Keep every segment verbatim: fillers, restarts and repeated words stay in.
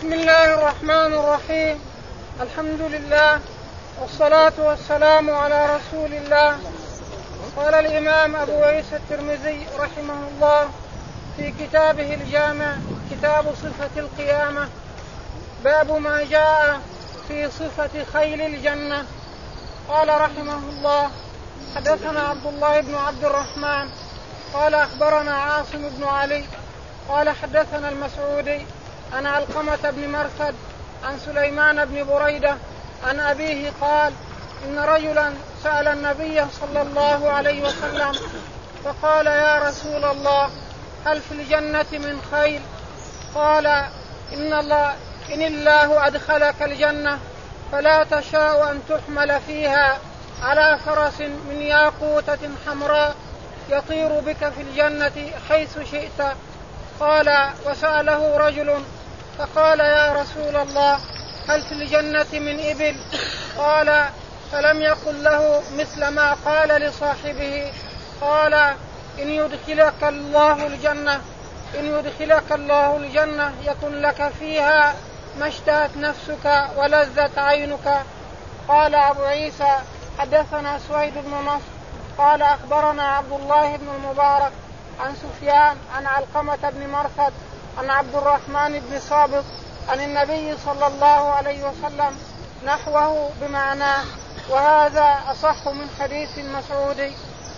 بسم الله الرحمن الرحيم. الحمد لله والصلاة والسلام على رسول الله. قال الإمام أبو عيسى الترمذي رحمه الله في كتابه الجامع كتاب صفة القيامة باب ما جاء في صفة خيل الجنة. قال رحمه الله حدثنا عبد الله بن عبد الرحمن قال أخبرنا عاصم بن علي قال حدثنا المسعودي عن علقمة بن مرثد عن سليمان بن بريدة عن أبيه قال إن رجلا سأل النبي صلى الله عليه وسلم فقال يا رسول الله هل في الجنة من خيل؟ قال إن الله إن الله أدخلك الجنة فلا تشاء أن تحمل فيها على فرس من ياقوتة حمراء يطير بك في الجنة حيث شئت. قال وسأله رجل فقال يا رسول الله هل في الجنة من إبل؟ قال فلم يقل له مثل ما قال لصاحبه. قال إن يدخلك الله الجنة إن يدخلك الله الجنة يكن لك فيها ما اشتهت نفسك ولذت عينك. قال أبو عيسى حدثنا سويد بن نصر قال أخبرنا عبد الله بن المبارك عن سفيان عن علقمة بن مرثد عن عبد الرحمن بن صابط عن النبي صلى الله عليه وسلم نحوه بمعناه، وهذا أصح من حديث المسعودي.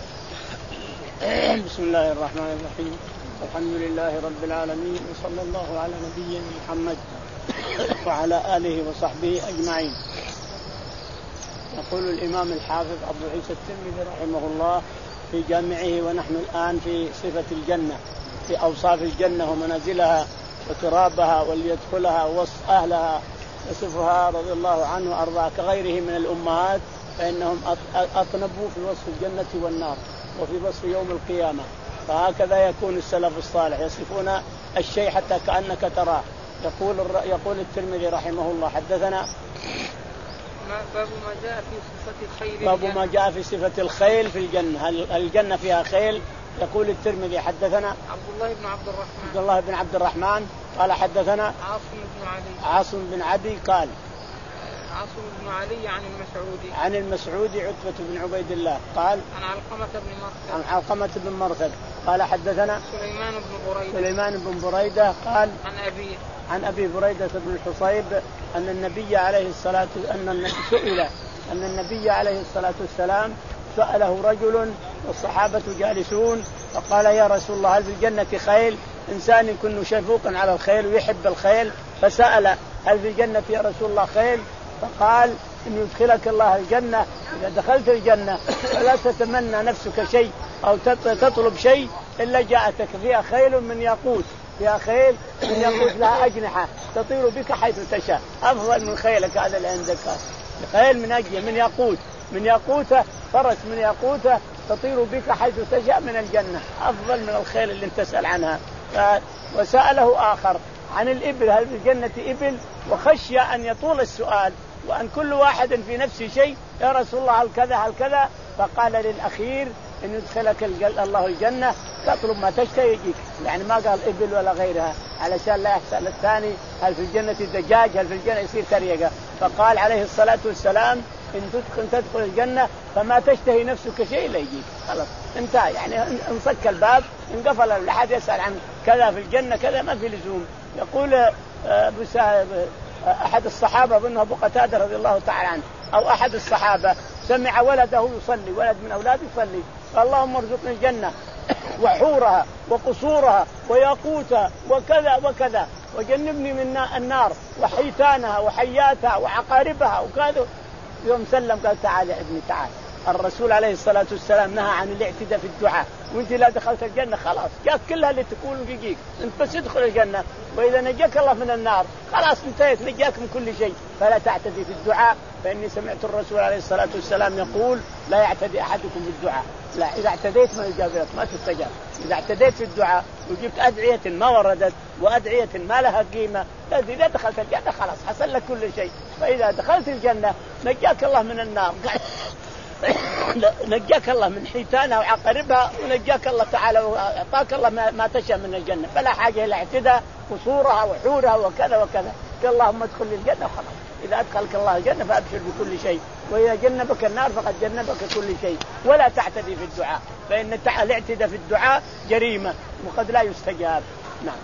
بسم الله الرحمن الرحيم. الحمد لله رب العالمين وصلى الله على نبينا محمد وعلى آله وصحبه أجمعين. يقول الإمام الحافظ أبو عيسى الترمذي رحمه الله في جامعه ونحن الآن في صفة الجنة، في أوصاف الجنة ومنازلها وترابها واللي يدخلها ووصف أهلها يصفها رضي الله عنه وأرضاه كغيره من الأمهات، فإنهم أطنبوا في وصف الجنة والنار وفي وصف يوم القيامة. فهكذا يكون السلف الصالح يصفون الشيء حتى كأنك تراه. يقول يقول الترمذي رحمه الله حدثنا باب ما جاء في صفة الخيل باب ما جاء في صفة الخيل في الجنة. هل الجنة فيها خيل؟ يقول الترمذي حدثنا عبد الله بن عبد الرحمن عبد الله بن عبد الرحمن قال حدثنا عاصم بن علي عاصم بن عدي قال عاصم بن علي عن المسعودي عن المسعودي عتبة بن عبيد الله قال عن علقمة بن مرثد عن علقمة بن مرثد قال حدثنا سليمان بن بريدة سليمان بن بريدة قال عن أبيه عن أبي بريدة بن الحصيب أن النبي عليه الصلاة أن سئل أن النبي عليه الصلاة والسلام سأله رجل والصحابة جالسون فقال يا رسول الله هل في الجنة خيل؟ إنسان يكون شفوقا على الخيل ويحب الخيل، فسأل هل في الجنة يا رسول الله خيل؟ فقال إن يدخلك الله الجنة إذا دخلت الجنة فلا تتمنى نفسك شيء أو تطلب شيء إلا جاءتك فيها خيل من ياقوت فيها خيل من ياقوت لها أجنحة تطير بك حيث تشاء، أفضل من خيلك هذا اللي عندك. خيل من أجل من ياقوت من ياقوته فرس من ياقوته تطير بك حيث تشاء من الجنة، أفضل من الخيل اللي انت تسأل عنها. وسأله آخر عن الإبل هل في الجنة إبل؟ وخشي أن يطول السؤال وأن كل واحد في نفسه شيء، يا رسول الله هل كذا هل كذا؟ فقال للأخير إن يدخلك الله الجنة تطلب ما تشتهي يجيك، يعني ما قال إبل ولا غيرها علشان لا يحصل الثاني هل في الجنة دجاج هل في الجنة يصير تريقة. فقال عليه الصلاة والسلام إن تدخل تدخل الجنة فما تشتهي نفسك شيء لا يجيك، خلاص انتهى، يعني انصك الباب انقفل، لا أحد يسأل عن كذا في الجنة كذا، ما في لزوم. يقول أحد الصحابة أظنه أبو قتادة رضي الله تعالى عنه أو أحد الصحابة سمع ولده يصلي، ولد من أولاده يصلي، قال اللهم ارزقني الجنة وحورها وقصورها وياقوتها وكذا وكذا وجنبني من النار وحيتانها وحياتها وعقاربها وكذا. يوم سلم قال تعال يا ابني تعال. الرسول عليه الصلاة والسلام نهى عن الاعتداء في الدعاء، وانت لا دخلت الجنة خلاص جاك كلها اللي تقول يجيك، انت بس ادخل الجنة، وإذا نجاك الله من النار خلاص انتهيت، نجاك من كل شيء، فلا تعتدي في الدعاء، فإني سمعت الرسول عليه الصلاة والسلام يقول لا يعتدي أحدكم في الدعاء، لا إذا اعتديت ما يجاب لك ما تستجاب، إذا اعتديت في الدعاء وجبت أدعية ما وردت وأدعية ما لها قيمة، إذا دخلت الجنة خلاص حصل لك كل شيء، فإذا دخلت الجنة نجاك الله من النار نجاك الله من حيتانها وعقربها ونجاك الله تعالى وأعطاك الله ما تشاء من الجنة، فلا حاجة إلى اعتداء قصورها وحورها وكذا وكذا. اللهم ادخل الجنة خلاص. إذا أدخلك الله الجنة فأبشر بكل شيء، وإذا جنبك النار فقد جنبك كل شيء. ولا تعتدي في الدعاء، فإن الاعتداء في الدعاء جريمة وقد لا يستجاب. نعم.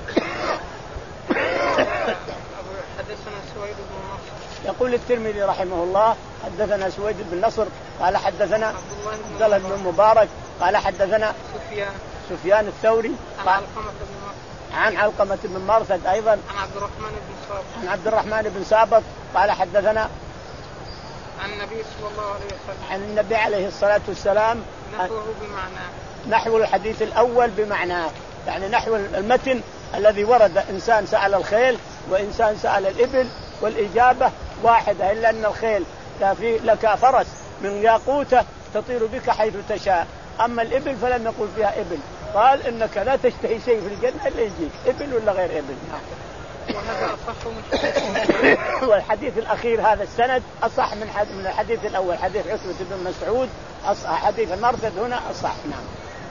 حدثنا سويد بن نصر. يقول الترمذي رحمه الله حدثنا سويد بن نصر قال حدثنا عبد الله بن المبارك قال حدثنا سفيان سفيان الثوري عن علقمة بن مرثد عن علقمة بن مرثد أيضا عن عبد الرحمن بن سابط عن عبد الرحمن بن سابط قال حدثنا عن النبي صلى الله عليه وسلم عن النبي عليه الصلاة والسلام نحوه بمعناه، نحو الحديث الأول بمعناه، يعني نحو المتن الذي ورد إنسان سأل الخيل وإنسان سأل الإبل والإجابة واحدة، إلا أن الخيل لك فرس من ياقوتة تطير بك حيث تشاء، أما الإبل فلم يقل فيها إبل، قال إنك لا تشتهي شيء في الجنة إلا يجيك إبل ولا غير إبل. وهذا أصح من والحديث الأخير هذا السند أصح من من الحديث الأول، حديث عتبة بن مسعود أصح، حديث المرثد هنا أصح. نعم.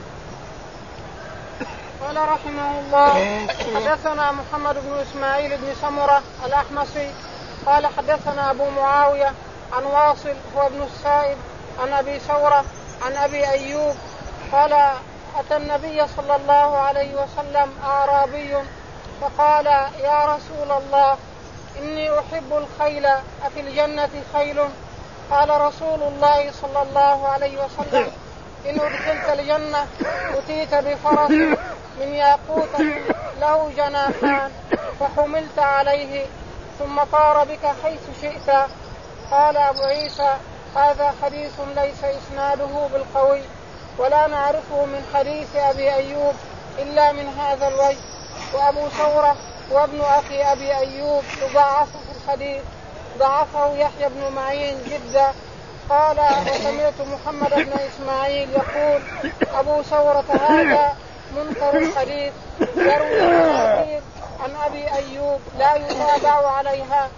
قال رحمه الله حدثنا محمد بن إسماعيل بن سمرة الأحمصي قال حدثنا أبو معاوية عن واصل هو ابن السائب عن أبي ثورة عن أبي أيوب قال أتى النبي صلى الله عليه وسلم أعرابي فقال يا رسول الله إني أحب الخيل أفي الجنة خيل؟ قال رسول الله صلى الله عليه وسلم إن أدخلت الجنة أتيت بفرس من ياقوتة له جناحان فحملت عليه ثم طار بك حيث شئت. قال أبو عيسى هذا حديث ليس إسناده بالقوي ولا نعرفه من حديث أبي أيوب إلا من هذا الوجه، وأبو ثورة وابن أخي أبي أيوب يضاعف في الحديث، ضعفه يحيى بن معين جدا. قال وسمعت محمد بن إسماعيل يقول أبو ثورة هذا منكر الحديث يروي الكثير عن أبي أيوب لا يتابع عليها.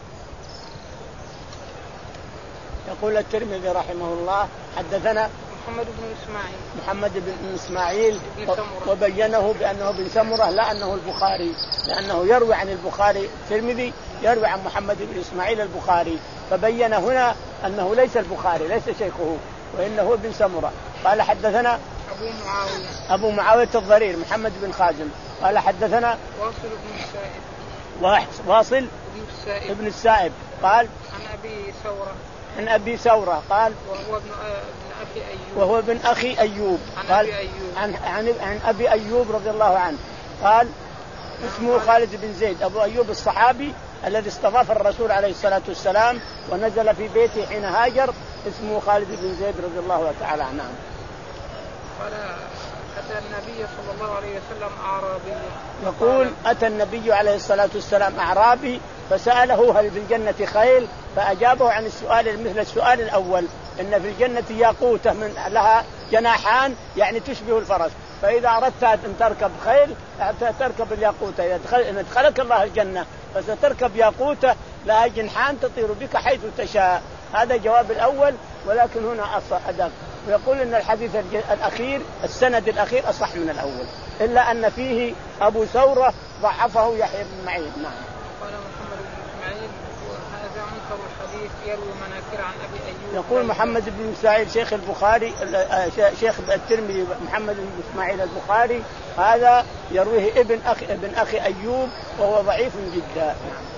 يقول الترمذي رحمه الله حدثنا محمد بن إسماعيل محمد بن إسماعيل وبينه بأنه بن سمرة لا أنه البخاري، لأنه يروي عن البخاري، الترمذي يروي عن محمد بن إسماعيل البخاري، فبين هنا أنه ليس البخاري ليس شيخه وإنه ابن سمرة. قال حدثنا أبو معاوية أبو معاوية الضرير محمد بن خازم قال حدثنا واصل بن السائب واصل بن السائب ابن السائب قال عن أبي ثورة عن أبي ثورة قال وهو ابن أخي أيوب وهو ابن أخي أيوب عن قال أبي أيوب عن, عن, عن أبي أيوب رضي الله عنه قال اسمه خالد بن زيد أبو أيوب الصحابي الذي استضاف الرسول عليه الصلاة والسلام ونزل في بيته حين هاجر، اسمه خالد بن زيد رضي الله تعالى عنه. قال أتى النبي صلى الله عليه وسلم أعرابي يقول أتى النبي عليه الصلاة والسلام أعرابي فسأله هل في الجنة خيل؟ فأجابه عن السؤال مثل السؤال الأول، إن في الجنة ياقوتة من لها جناحان يعني تشبه الفرس، فإذا أردت أن تركب خيل تركب الياقوتة، إذا ادخلك الله الجنة فستركب ياقوتة لها جناحان تطير بك حيث تشاء. هذا جواب الأول، ولكن هنا أدق، ويقول إن الحديث الأخير السند الأخير أصح من الأول، إلا أن فيه أبو ثورة ضعفه يحيى بن معين. نعم. قال محمد بن إسماعيل وهذا منكر الحديث يروي مناكير عن أبي أيوب. يقول محمد بن إسماعيل شيخ البخاري شيخ الترمذي محمد بن إسماعيل البخاري هذا يرويه ابن أخي ابن أخي أيوب وهو ضعيف جدا.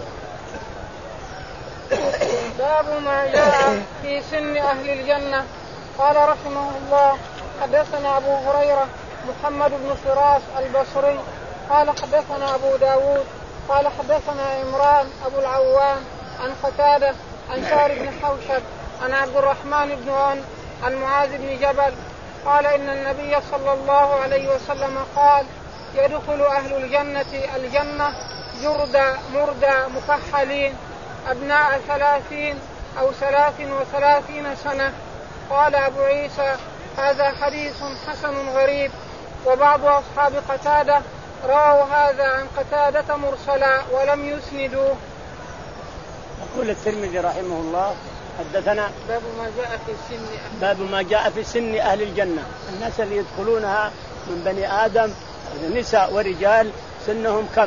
باب ما جاء في سن أهل الجنة. قال رحمه الله حدثنا أبو هريرة محمد بن فراس البصري قال حدثنا أبو داود قال حدثنا عمران أبو العوام عن قتادة عن سار بن حوشب عن عبد الرحمن بن عون عن معاذ بن جبل قال إن النبي صلى الله عليه وسلم قال يدخل أهل الجنة الجنة جردا مردا مكحلين أبناء ثلاثين أو ثلاث وثلاثين سنة. قال أبو عيسى هذا حديث حسن غريب، وبعض أصحاب قتادة رأوا هذا عن قتادة مرسلا ولم يسندوه. يقول الترمذي رحمه الله حدثنا باب ما جاء في سن أهل باب ما جاء في سن أهل الجنة، الناس اللي يدخلونها من بني آدم نساء ورجال سنهم كم؟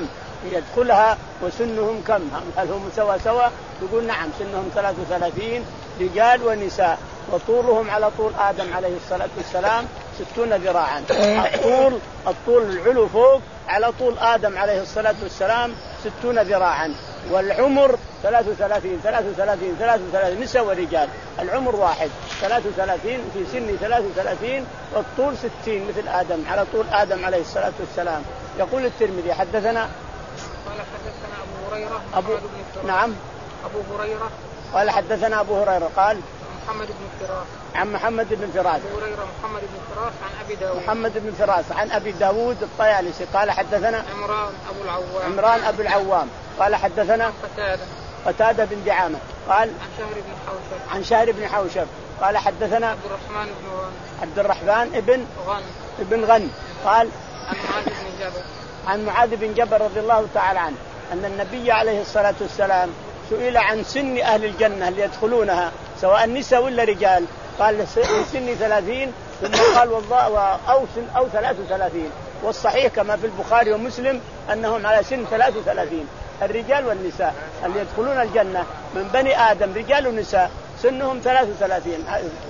يدخلها. وسنهم كم؟ هل هم سوا سوا؟ يقول نعم سنهم ثلاث وثلاثين رجال ونساء، وطولهم على طول آدم عليه الصلاة والسلام ستون ذراعا. الطول الطول العلو فوق على طول آدم عليه الصلاة والسلام ستون ذراعا. والعمر ثلاث وثلاثين ثلاث وثلاثين ثلاث وثلاثين نساء ورجال، العمر واحد ثلاث وثلاثين في سن ثلاث وثلاثين، والطول ستين مثل آدم على طول آدم عليه الصلاة والسلام. يقول الترمذي حدثنا قال حدثنا أبو هريرة أبو نعم أبو هريرة قال حدثنا أبو هريرة قال محمد بن فراس عن محمد بن فراس أبو هريرة محمد بن فراس عن أبي داود محمد بن فراس عن أبي داود الطيالسي قال حدثنا عمران أبو العوام عمران أبو العوام قال حدثنا قتادة قتادة بن دعامة قال عن شهر بن حوشب عن شهر بن حوشب قال حدثنا عبد الرحمن بن غن عبد الرحمن ابن غن ابن غن قال عن معاذ بن جبل عن معاذ بن جبل رضي الله تعالى عنه أن النبي عليه الصلاة والسلام سئل عن سن أهل الجنة اللي يدخلونها سواء نساء ولا رجال، قال سن ثلاثين، ثم قال والله أو سن أو ثلاث وثلاثين، والصحيح كما في البخاري ومسلم أنهم على سن ثلاث وثلاثين الرجال والنساء اللي يدخلون الجنة من بني آدم رجال ونساء سنهم ثلاث وثلاثين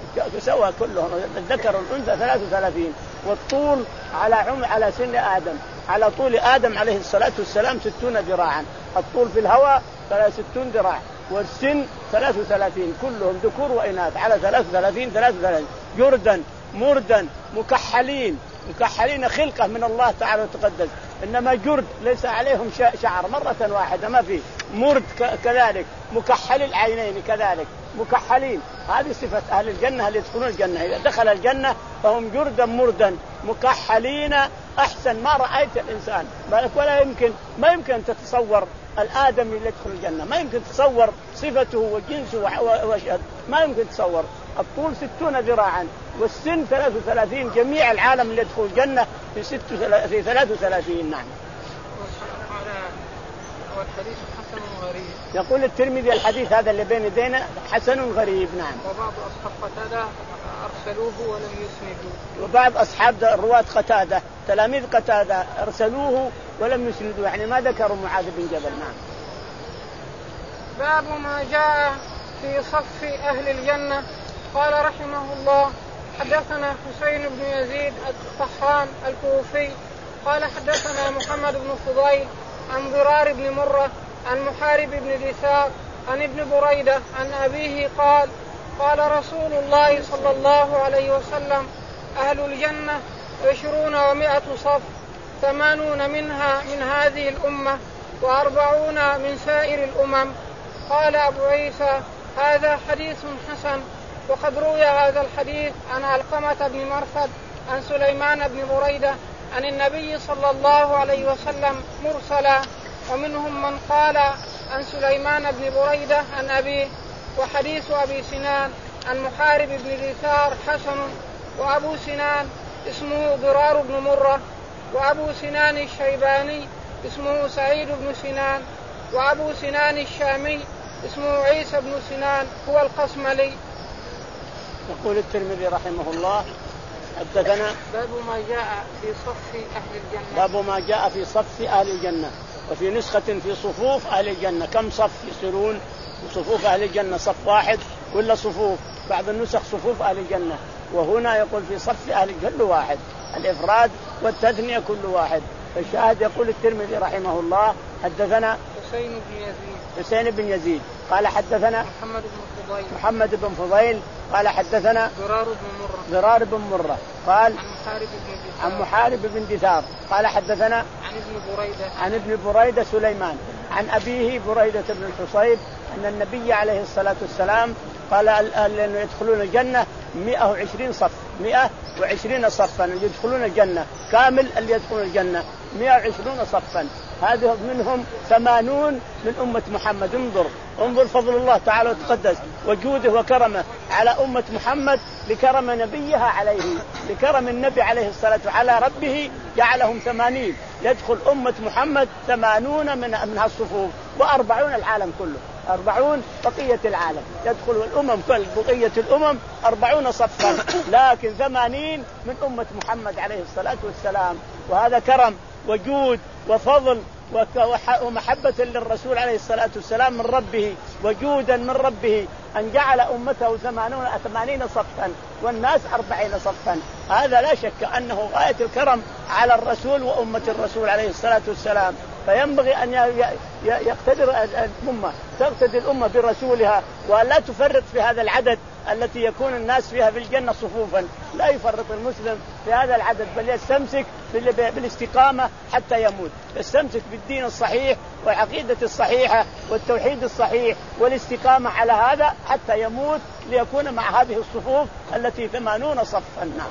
سواء كلهم الذكر والأنثى ثلاث وثلاثين. والطول على عمر على سن آدم على طول آدم عليه الصلاة والسلام ستون ذراعا، الطول في الهواء ستون ذراع، والسن ثلاث وثلاثين كلهم ذكور وإناث على ثلاث وثلاثين ثلاث وثلاثين جردا مردا مكحلين مكحلين خلقة من الله تعالى وتقدس، إنما جرد ليس عليهم شعر مرة واحدة ما في، مرد كذلك مكحل العينين كذلك مكحلين. هذه صفة أهل الجنة اللي يدخلون الجنة، إذا دخل الجنة فهم جردا مردا مكحلين أحسن ما رأيت الإنسان، ولا يمكن ما يمكن تتصور الآدمي اللي يدخل الجنة، ما يمكن تصور صفته وجنسه وشهد، ما يمكن تصور. الطول ستون ذراعا والسن ثلاث وثلاثين، جميع العالم اللي يدخل الجنة في, ست في ثلاث وثلاثين. نعم. والحديث حسن غريب. يقول الترمذي الحديث هذا اللي بين يدينا حسن غريب. نعم. وبعض أصحاب قتادة أرسلوه ولم يسندوه. وبعض أصحاب رواة قتادة تلاميذ قتادة أرسلوه ولم يسندوه، يعني ما ذكروا معاذ بن جبل. نعم. باب ما جاء في صف أهل الجنة. قال رحمه الله حدثنا حسين بن يزيد الطحان الكوفي قال حدثنا محمد بن فضيل عن ضرار بن مرة عن محارب بن دثار عن ابن بريدة عن أبيه قال قال رسول الله صلى الله عليه وسلم أهل الجنة عشرون ومائة صف، ثمانون منها من هذه الأمة وأربعون من سائر الأمم. قال أبو عيسى هذا حديث حسن. وقد روي هذا الحديث عن علقمة بن مرثد عن سليمان بن بريدة عن النبي صلى الله عليه وسلم مرسلا، ومنهم من قال عن سليمان بن بريدة عن أبيه. وحديث أبي سنان عن محارب بن دثار حسن. وأبو سنان اسمه ضرار بن مرة، وأبو سنان الشيباني اسمه سعيد بن سنان، وأبو سنان الشامي اسمه عيسى بن سنان هو القصملي. يقول الترمذي رحمه الله حدثنا باب ما جاء في صف أهل الجنة. باب ما جاء في صف أهل الجنة. وفي نسخة في صفوف أهل الجنة. كم صف يصيرون صفوف أهل الجنة؟ صف واحد ولا صفوف؟ بعض النسخ صفوف أهل الجنة، وهنا يقول في صف أهل الجنة واحد، الإفراد والتثنية كل واحد. الشاهد يقول الترمذي رحمه الله حدثنا حسين بن يزيد حسين بن يزيد قال حدثنا محمد بن فضيل محمد بن فضيل قال حدثنا ضرار بن مرة ضرار بن مرة قال عن محارب بن دثار عن محارب بن دثار قال حدثنا عن ابن بريدة عن ابن بريدة سليمان عن أبيه بريدة بن الحصيب أن النبي عليه الصلاة والسلام قال أنه يدخلون الجنة مئة وعشرين صف، مئة وعشرين صفا يدخلون الجنة كامل، اللي يدخلون الجنة مئة وعشرين صفا، هذه منهم ثمانون من أمة محمد. انظر انظر فضل الله تعالى وتقدس وجوده وكرمه على أمة محمد لكرم نبيها عليه، لكرم النبي عليه الصلاة والسلام على ربه جعلهم ثمانين، يدخل أمة محمد ثمانون من من هالصفوف، وأربعون العالم كله، أربعون بقية العالم يدخل الأمم كل بقية الأمم أربعون صفا، لكن ثمانين من أمة محمد عليه الصلاة والسلام. وهذا كرم وجود وفضل ومحبة للرسول عليه الصلاة والسلام من ربه وجودا من ربه أن جعل أمته ثمانين صفا والناس أربعين صفا. هذا لا شك أنه غاية الكرم على الرسول وأمة الرسول عليه الصلاة والسلام. فينبغي أن يقتدر الأمة تقتدي الأمة برسولها وأن لا تفرط في هذا العدد التي يكون الناس فيها في الجنة صفوفا. لا يفرط المسلم في هذا العدد بل يستمسك بالاستقامة حتى يموت، يستمسك بالدين الصحيح والعقيدة الصحيحة والتوحيد الصحيح والاستقامة على هذا حتى يموت ليكون مع هذه الصفوف التي ثمانون صفا. نعم.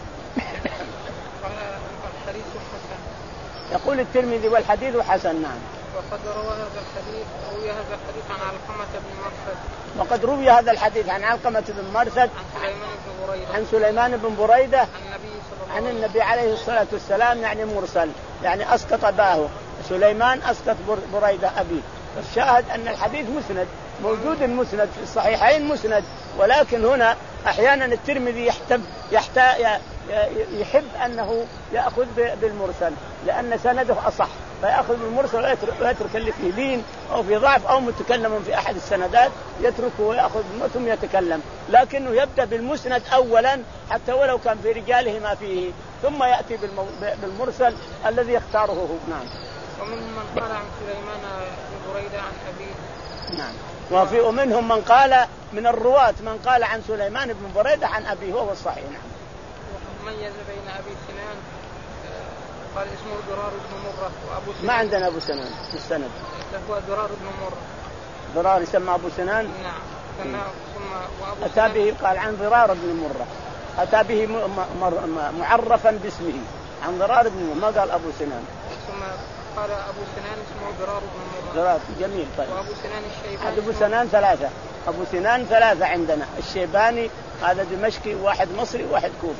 يقول الترمذي والحديث حسن. نعم. وقد روى هذا الحديث روي هذا الحديث عن علقمة بن مرثد. وقد روي هذا الحديث عن علقمة بن مرثد عن سليمان بن بريدة عن النبي صلى الله عن النبي عليه الصلاة والسلام، يعني مرسل، يعني أسقط أباه. سليمان أسقط بريدة أبيه. الشاهد أن الحديث مسند، موجود المسند في الصحيحين مسند، ولكن هنا أحيانا الترمذي يحتب يحتاج يحب أنه يأخذ بالمرسل لأن سنده أصح، فيأخذ بالمرسل ويترك اللي فيه لين أو في ضعف أو متكلم في أحد السندات يتركه ويأخذ ثم يتكلم، لكنه يبدأ بالمسند أولا حتى ولو كان في رجاله ما فيه، ثم يأتي بالمرسل الذي يختاره هو. نعم. ومنهم من قال عن سليمان بن بريدة عن أبيه. نعم. وفي ومنهم من قال من الرواة من قال عن سليمان بن بريدة عن أبيه وهو الصحيح. نعم. ميز بين أبي سنان قال اسمه درار بن مرة وأبو سنان. ما عندنا أبو سنان في السند. هو درار بن مرة. درار يسمى أبو سنان. نعم. ثم وأبو أتى به قال عن ضرار بن مرة، أتى به معرفا باسمه عن ضرار بن مرة، ما قال أبو سنان. ثم قال أبو سنان اسمه درار بن مرة. درار جميل. طيب. وأبو سنان الشيباني. أبو سنان ثلاثة، أبو سنان ثلاثة عندنا، الشيباني هذا دمشقي واحد مصري واحد كوفي.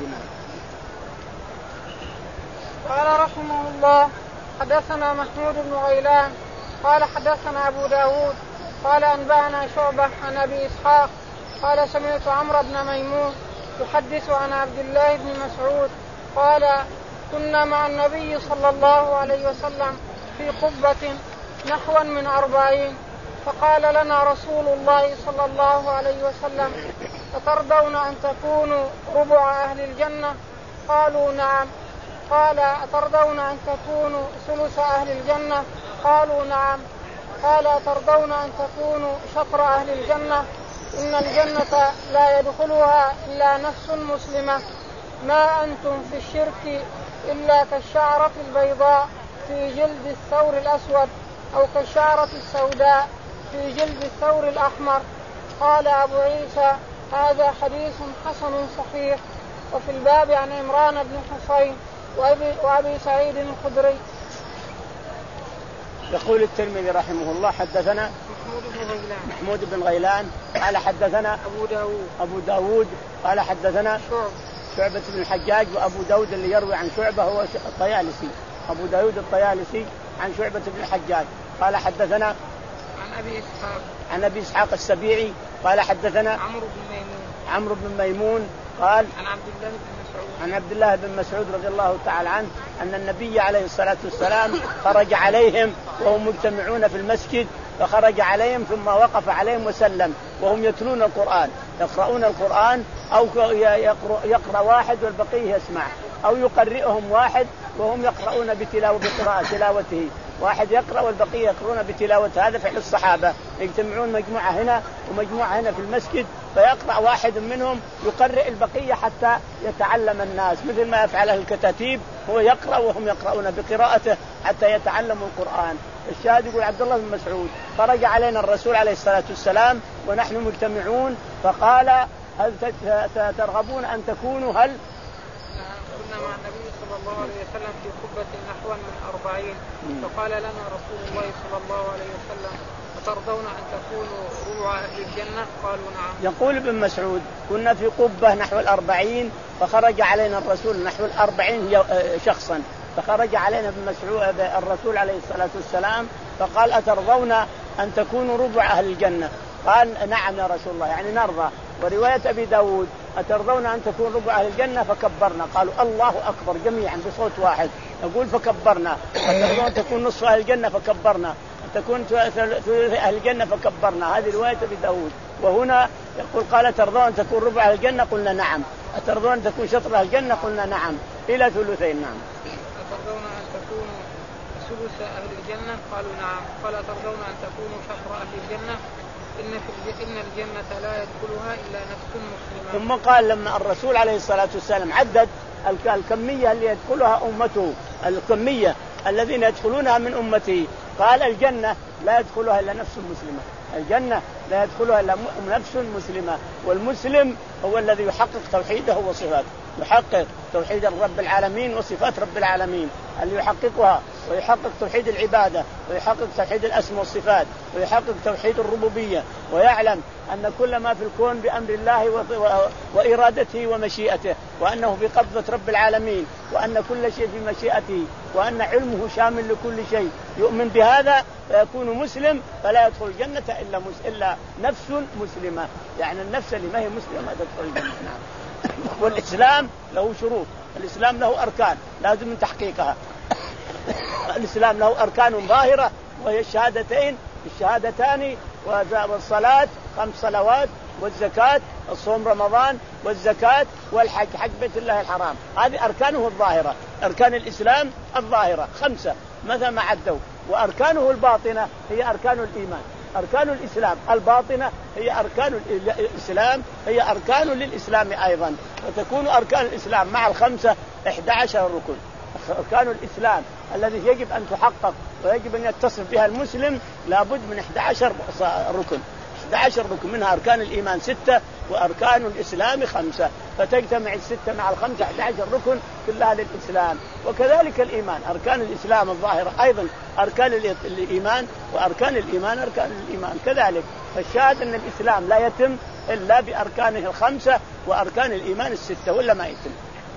قال رحمه الله حدثنا محمود بن غيلان قال حدثنا أبو داود قال أنبأنا شعبة عن أبي إسحاق قال سمعت عمرو بن ميمون يحدث عن عبد الله بن مسعود قال كنا مع النبي صلى الله عليه وسلم في قبة نحوا من أربعين، فقال لنا رسول الله صلى الله عليه وسلم أترضون أن تكونوا ربع أهل الجنة؟ قالوا نعم. قال أترضون أن تكونوا ثلث أهل الجنة؟ قالوا نعم. قال أترضون أن تكونوا شطر أهل الجنة؟ إن الجنة لا يدخلها إلا نفس مسلمة، ما أنتم في الشرك إلا كالشعرة البيضاء في جلد الثور الأسود أو كالشعرة السوداء في جلد الثور الأحمر. قال أبو عيسى هذا حديث حسن صحيح. وفي الباب عن عمران بن حصين وأبي, وأبي سعيد الخدري. يقول الترمذي رحمه الله حدثنا محمود بن غيلان محمود بن غيلان قال حدثنا أبو داود أبو داود قال حدثنا شعب شعبة بن الحجاج. وأبو داود اللي يروي عن شعبة هو الطيالسي، أبو داود الطيالسي عن شعبة بن الحجاج قال حدثنا عن أبي إسحاق عن أبي إسحاق السبيعي قال حدثنا عمرو بن ميمون عمرو بن ميمون قال عن عبد الله بن مسعود عن عبد الله بن مسعود رضي الله تعالى عنه أن النبي عليه الصلاة والسلام خرج عليهم وهم مجتمعون في المسجد، فخرج عليهم ثم وقف عليهم وسلم وهم يتلون القرآن، يقرؤون القرآن أو يقرأ, يقرأ واحد والبقية يسمع، أو يقرئهم واحد وهم يقرؤون بتلاوة بقراءة تلاوته، واحد يقرأ والبقية يقرؤون بتلاوة. هذا فعل الصحابة، يجتمعون مجموعة هنا ومجموعة هنا في المسجد، فيقرأ واحد منهم يقرئ البقية حتى يتعلم الناس، مثل ما يفعله الكتاتيب، هو يقرأ وهم يقرؤون بقراءته حتى يتعلموا القرآن. الشاهد يقول عبد الله بن مسعود خرج علينا الرسول عليه الصلاة والسلام ونحن مجتمعون فقال هل ترغبون أن تكونوا هل كنا مع النبي صلى الله عليه وسلم في قبة نحو من أربعين، فقال لنا رسول الله صلى الله عليه وسلم أترضون أن تكونوا ربع أهل الجنة؟ قالوا نعم. يقول ابن مسعود كنا في قبة نحو الأربعين فخرج علينا الرسول نحو الأربعين شخصا، فخرج علينا ابن مسعود الرسول عليه الصلاة والسلام فقال أترضون أن تكونوا ربع أهل الجنة؟ قال نعم يا رسول الله، يعني نرضى. ورواية أبي داود أترضون أن تكون ربع أهل الجنة؟ فكبرنا، قالوا الله أكبر جميعا بصوت واحد، يقول فكبرنا، أترضون تكون نصف أهل الجنة فكبرنا، تكون ثلث أهل الجنة فكبرنا. هذه رواية أبي داود. وهنا يقول قال ترضون تكون ربع أهل الجنة قلنا نعم، أترضون تكون شطر أهل الجنة قلنا نعم، إلى ثلثين. نعم. أترضون أن تكونوا ثلث أهل الجنة قالوا نعم، قال أترضون أن تكونوا شطر أهل الجنة إن في إن الجنة لا يدخلها إلا نفس مسلمة. ثم قال لما الرسول عليه الصلاة والسلام عدد الكمية اللي يدخلها أمته، الكمية الذين يدخلونها من أمته، قال الجنة لا يدخلها إلا نفس مسلمة، الجنة لا يدخلها إلا نفس مسلمة. والمسلم هو الذي يحقق توحيده وصفاته، يحقق توحيد رب العالمين وصفات رب العالمين، اللي يحققها ويحقق توحيد العبادة ويحقق توحيد الأسماء والصفات ويحقق توحيد الربوبية، ويعلم أن كل ما في الكون بأمر الله وإرادته ومشيئته، وأنه بقبضة رب العالمين، وأن كل شيء في مشيئته، وأن علمه شامل لكل شيء. يؤمن بهذا فيكون مسلم، فلا يدخل الجنة إلا, إلا نفس مسلمة، يعني النفس اللي ما هي مسلمة ما تدخل الجنة. نعم. والإسلام له شروط، الإسلام له أركان لازم من تحقيقها. الإسلام له أركان ظاهرة وهي الشهادتين الشهادتان والصلاة خمس صلوات والزكاة الصوم رمضان والزكاة والحج حج بيت الله الحرام، هذه أركانه الظاهرة. أركان الإسلام الظاهرة خمسة مثل ما عدوا، وأركانه الباطنة هي أركان الإيمان. أركان الإسلام الباطنة هي أركان الإسلام هي أركان للإسلام أيضا، وتكون أركان الإسلام مع الخمسة إحدى عشر ركن. أركان الإسلام الذي يجب أن تحقق ويجب أن يتصف بها المسلم لابد من إحدى عشر ركن، إحدى عشر ركن، منها أركان الإيمان ستة وأركان الإسلام خمسة، فتجتمع الستة مع الخمسة إحدى عشر ركن كلها للإسلام. وكذلك الإيمان أركان الإسلام الظاهرة أيضا أركان الإيمان، وأركان الإيمان أركان الإيمان كذلك. فالشاهد أن الإسلام لا يتم إلا بأركانه الخمسة وأركان الإيمان الستة، ولا ما يتم.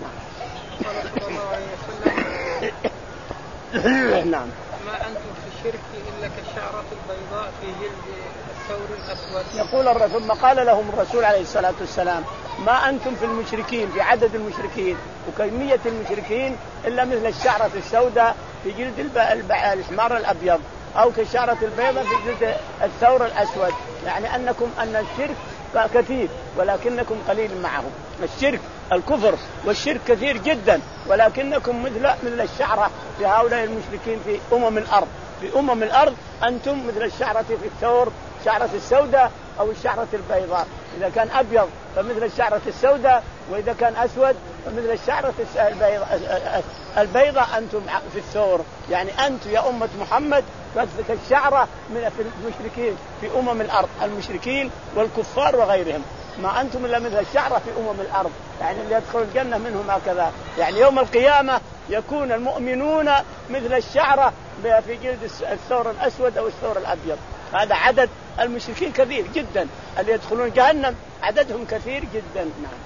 نعم. ما أنتم في الشرك إلا كالشعرة البيضاء في جلد الثور الأسود. يقول الرسول ما قال لهم الرسول عليه الصلاة والسلام ما أنتم في المشركين في عدد المشركين وكمية المشركين إلا مثل الشعرة السوداء في جلد الحمار الأبيض، أو كالشعرة البيضاء في جلد الثور الأسود، يعني أنكم أن الشرك كثير ولكنكم قليل معه. الشرك الكفر والشرك كثير جدا، ولكنكم مثل مثل الشعرة في هؤلاء المشركين في أمم الأرض. في أمم الأرض أنتم مثل الشعرة في الثور، شعرة السوداء أو الشعرة البيضاء. إذا كان أبيض فمثل الشعرة السوداء، وإذا كان أسود فمثل الشعرة البيضاء. أنتم في الثور، يعني أنتم يا أمة محمد كالشعرة من المشركين في أمم الأرض، المشركين والكفار وغيرهم. ما أنتم إلا مثل الشعرة في أمم الأرض، يعني اللي يدخل الجنة منهم هكذا. يعني يوم القيامة يكون المؤمنون مثل الشعرة في جلد الثور الأسود أو الثور الأبيض. هذا عدد المشركين كثير جدا، اللي يدخلون جهنم عددهم كثير جدا. نعم.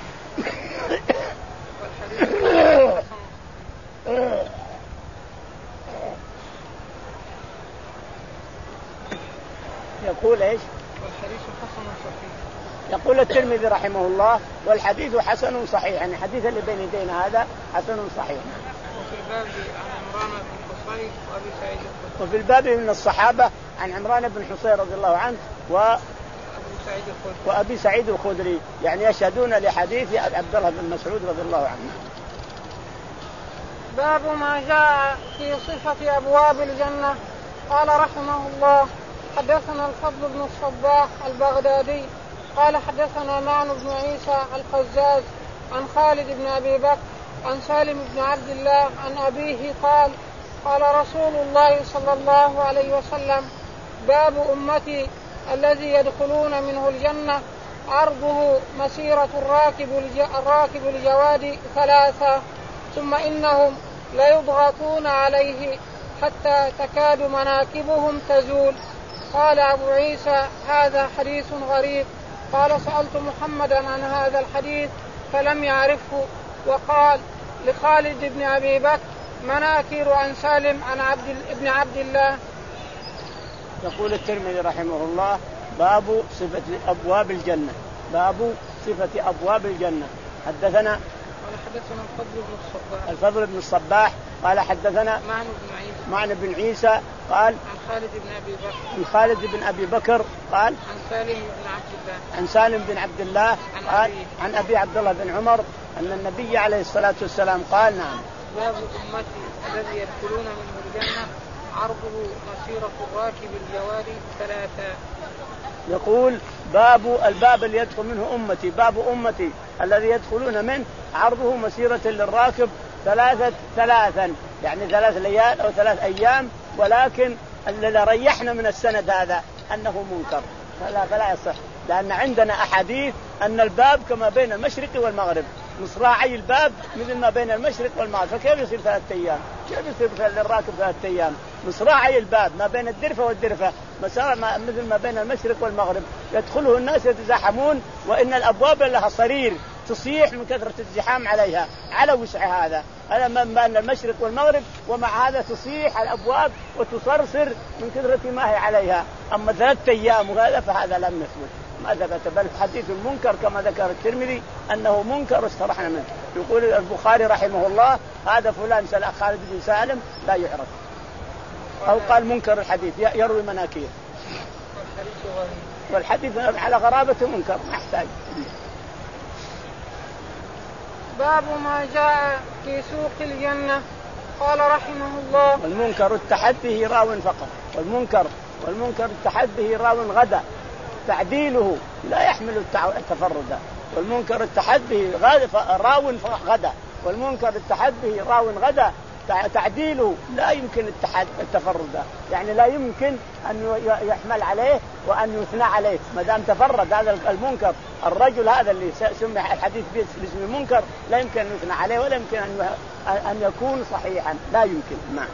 يقول إيش؟ والحديث حسن صحيح. يقول الترمذي رحمه الله والحديث حسن صحيح، يعني الحديث اللي بين يدينا هذا حسن صحيح. وفي الباب عن عمران بن حصين وأبي سعيد الخدري. وفي الباب من الصحابة عن عمران بن حصين رضي الله عنه و وأبي سعيد الخدري، يعني يشهدون لحديث عبد الله بن مسعود رضي الله عنه. باب ما جاء في صفة أبواب الجنة. قال رحمه الله حدثنا الفضل بن الصباح البغدادي قال حدثنا معن بن عيسى القزاز عن خالد بن أبي بكر عن سالم بن عبد الله عن أبيه قال قال رسول الله صلى الله عليه وسلم باب أمتي الذي يدخلون منه الجنة عرضه مسيرة الراكب, الراكب الجواد ثلاثة، ثم إنهم ليضغطون عليه حتى تكاد مناكبهم تزول. قال أبو عيسى هذا حديث غريب. قال سألت محمدا عن هذا الحديث فلم يعرفه، وقال لخالد بن أبي بكر مناكير عن سالم عن عبد ابن عبد الله. يقول الترمذي رحمه الله باب صفة أبواب الجنة. باب صفة أبواب الجنة. حدثنا قال حدثنا الفضل بن الصباح الفضل بن الصباح قال حدثنا معن بن عيسى معن بن عيسى قال عن خالد بن أبي بكر عن خالد بن أبي بكر قال عن سالم بن عبد الله عن سالم بن عبد الله عن قال أبي عن أبي عبد الله بن عمر أن النبي عليه الصلاة والسلام قال نعم باب أمتي الذي يدخلون منه الجنة عرضه مسيرة الراكب الجواد ثلاثة. يقول باب الباب اللي يدخل منه أمتي باب أمتي الذي يدخلون منه عرضه مسيرة للراكب ثلاثة ثلاثا يعني ثلاث ليال أو ثلاث أيام ولكن اللي ريحنا من السند هذا أنه منكر فلا, فلا يصح لأن عندنا أحاديث أن الباب كما بين المشرق والمغرب مصراعي الباب مثل ما بين المشرق والمغرب فكيف يصير ثلاثة أيام كيف يصير للراكب ثلاثة أيام مصراعي الباب ما بين الدرفة والدرفة مسار مثل ما بين المشرق والمغرب يدخله الناس يتزاحمون وإن الأبواب لها صرير تصيح من كثرة الزحام عليها على وسع هذا ألا ما بين المشرق والمغرب ومع هذا تصيح الأبواب وتصرصر من كثرة ما هي عليها أما ثلاثة أيام وهذا فهذا لم يثبت ما ثبت بل حديث المنكر كما ذكر الترمذي أنه منكر واسترحنا منه. يقول البخاري رحمه الله هذا فلان سأل خالد بن سالم لا يعرف أو قال منكر الحديث يروي مناكير والحديث على غرابة منكر ما يحتاج. باب ما جاء في سوق الجنة. قال رحمه الله والمنكر التحد به راو فقط والمنكر والمنكر التحد به راو غدا تعديله لا يحمل التفرد والمنكر التحد به راو غدا والمنكر التحد به راو غدا تعديله لا يمكن التحد التفرد يعني لا يمكن أن يحمل عليه وأن يثنى عليه ما دام تفرد هذا المنكر الرجل هذا اللي سمع الحديث باسم المنكر لا يمكن أن يثنى عليه ولا يمكن أن يكون صحيحا لا يمكن. نعم.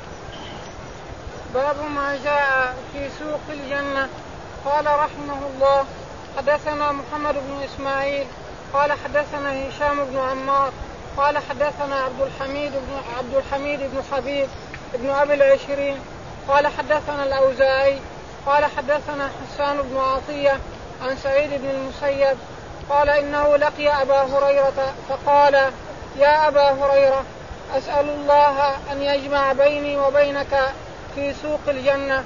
باب ما جاء في سوق الجنة. قال رحمه الله حدثنا محمد بن إسماعيل قال حدثنا هشام بن عمار قال حدثنا عبد الحميد بن عبد الحميد بن حبيب بن أبي العشرين قال حدثنا الأوزاعي قال حدثنا حسان بن عطية عن سعيد بن المسيب قال إنه لقي أبا هريرة فقال يا أبا هريرة أسأل الله أن يجمع بيني وبينك في سوق الجنة.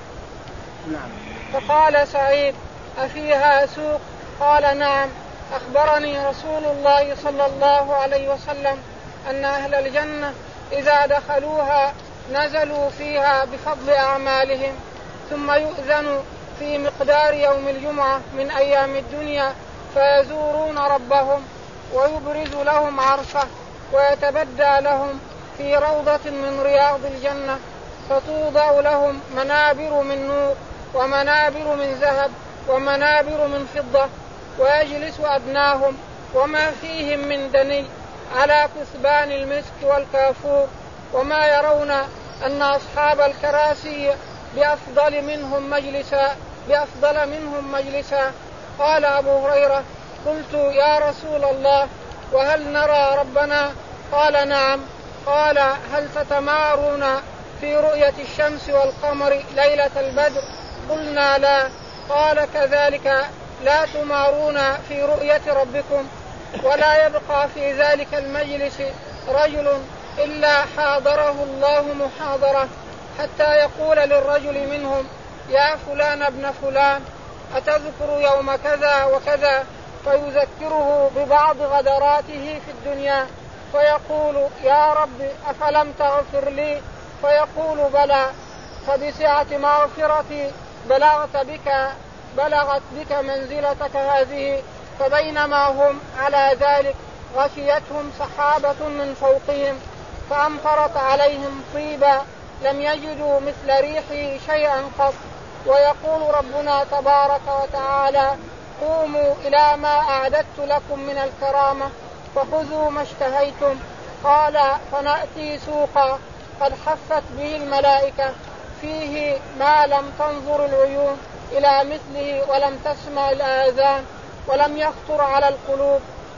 نعم. فقال سعيد أفيها سوق؟ قال نعم أخبرني رسول الله صلى الله عليه وسلم أن أهل الجنة إذا دخلوها نزلوا فيها بفضل أعمالهم ثم يؤذن في مقدار يوم الجمعة من أيام الدنيا فيزورون ربهم ويبرز لهم عرشه ويتبدى لهم في روضة من رياض الجنة فتوضع لهم منابر من نور ومنابر من ذهب ومنابر من فضة ويجلس أدناهم وما فيهم من دني على كثبان المسك والكافور وما يرون أن أصحاب الكراسي بأفضل منهم مجلسا بأفضل منهم مجلسا. قال أبو هريرة قلت يا رسول الله وهل نرى ربنا؟ قال نعم. قال هل تتمارون في رؤية الشمس والقمر ليلة البدر؟ قلنا لا. قال كذلك لا تمارون في رؤية ربكم ولا يبقى في ذلك المجلس رجل إلا حاضره الله محاضرة حتى يقول للرجل منهم يا فلان ابن فلان أتذكر يوم كذا وكذا فيذكره ببعض غدراته في الدنيا فيقول يا رب أفلم تغفر لي؟ فيقول بلى فبسعة مغفرتي بلغت بك بلغت بك منزلتك هذه. فبينما هم على ذلك غشيتهم سحابة من فوقهم فأمطرت عليهم طيبا لم يجدوا مثل ريحه شيئا قط. ويقول ربنا تبارك وتعالى قوموا إلى ما أعددت لكم من الكرامة فخذوا ما اشتهيتم. قال فنأتي سوقا قد حفت به الملائكة فيه ما لم تنظر العيون إلى مثله ولم تسمع الآذان ولم يخطر على القلوب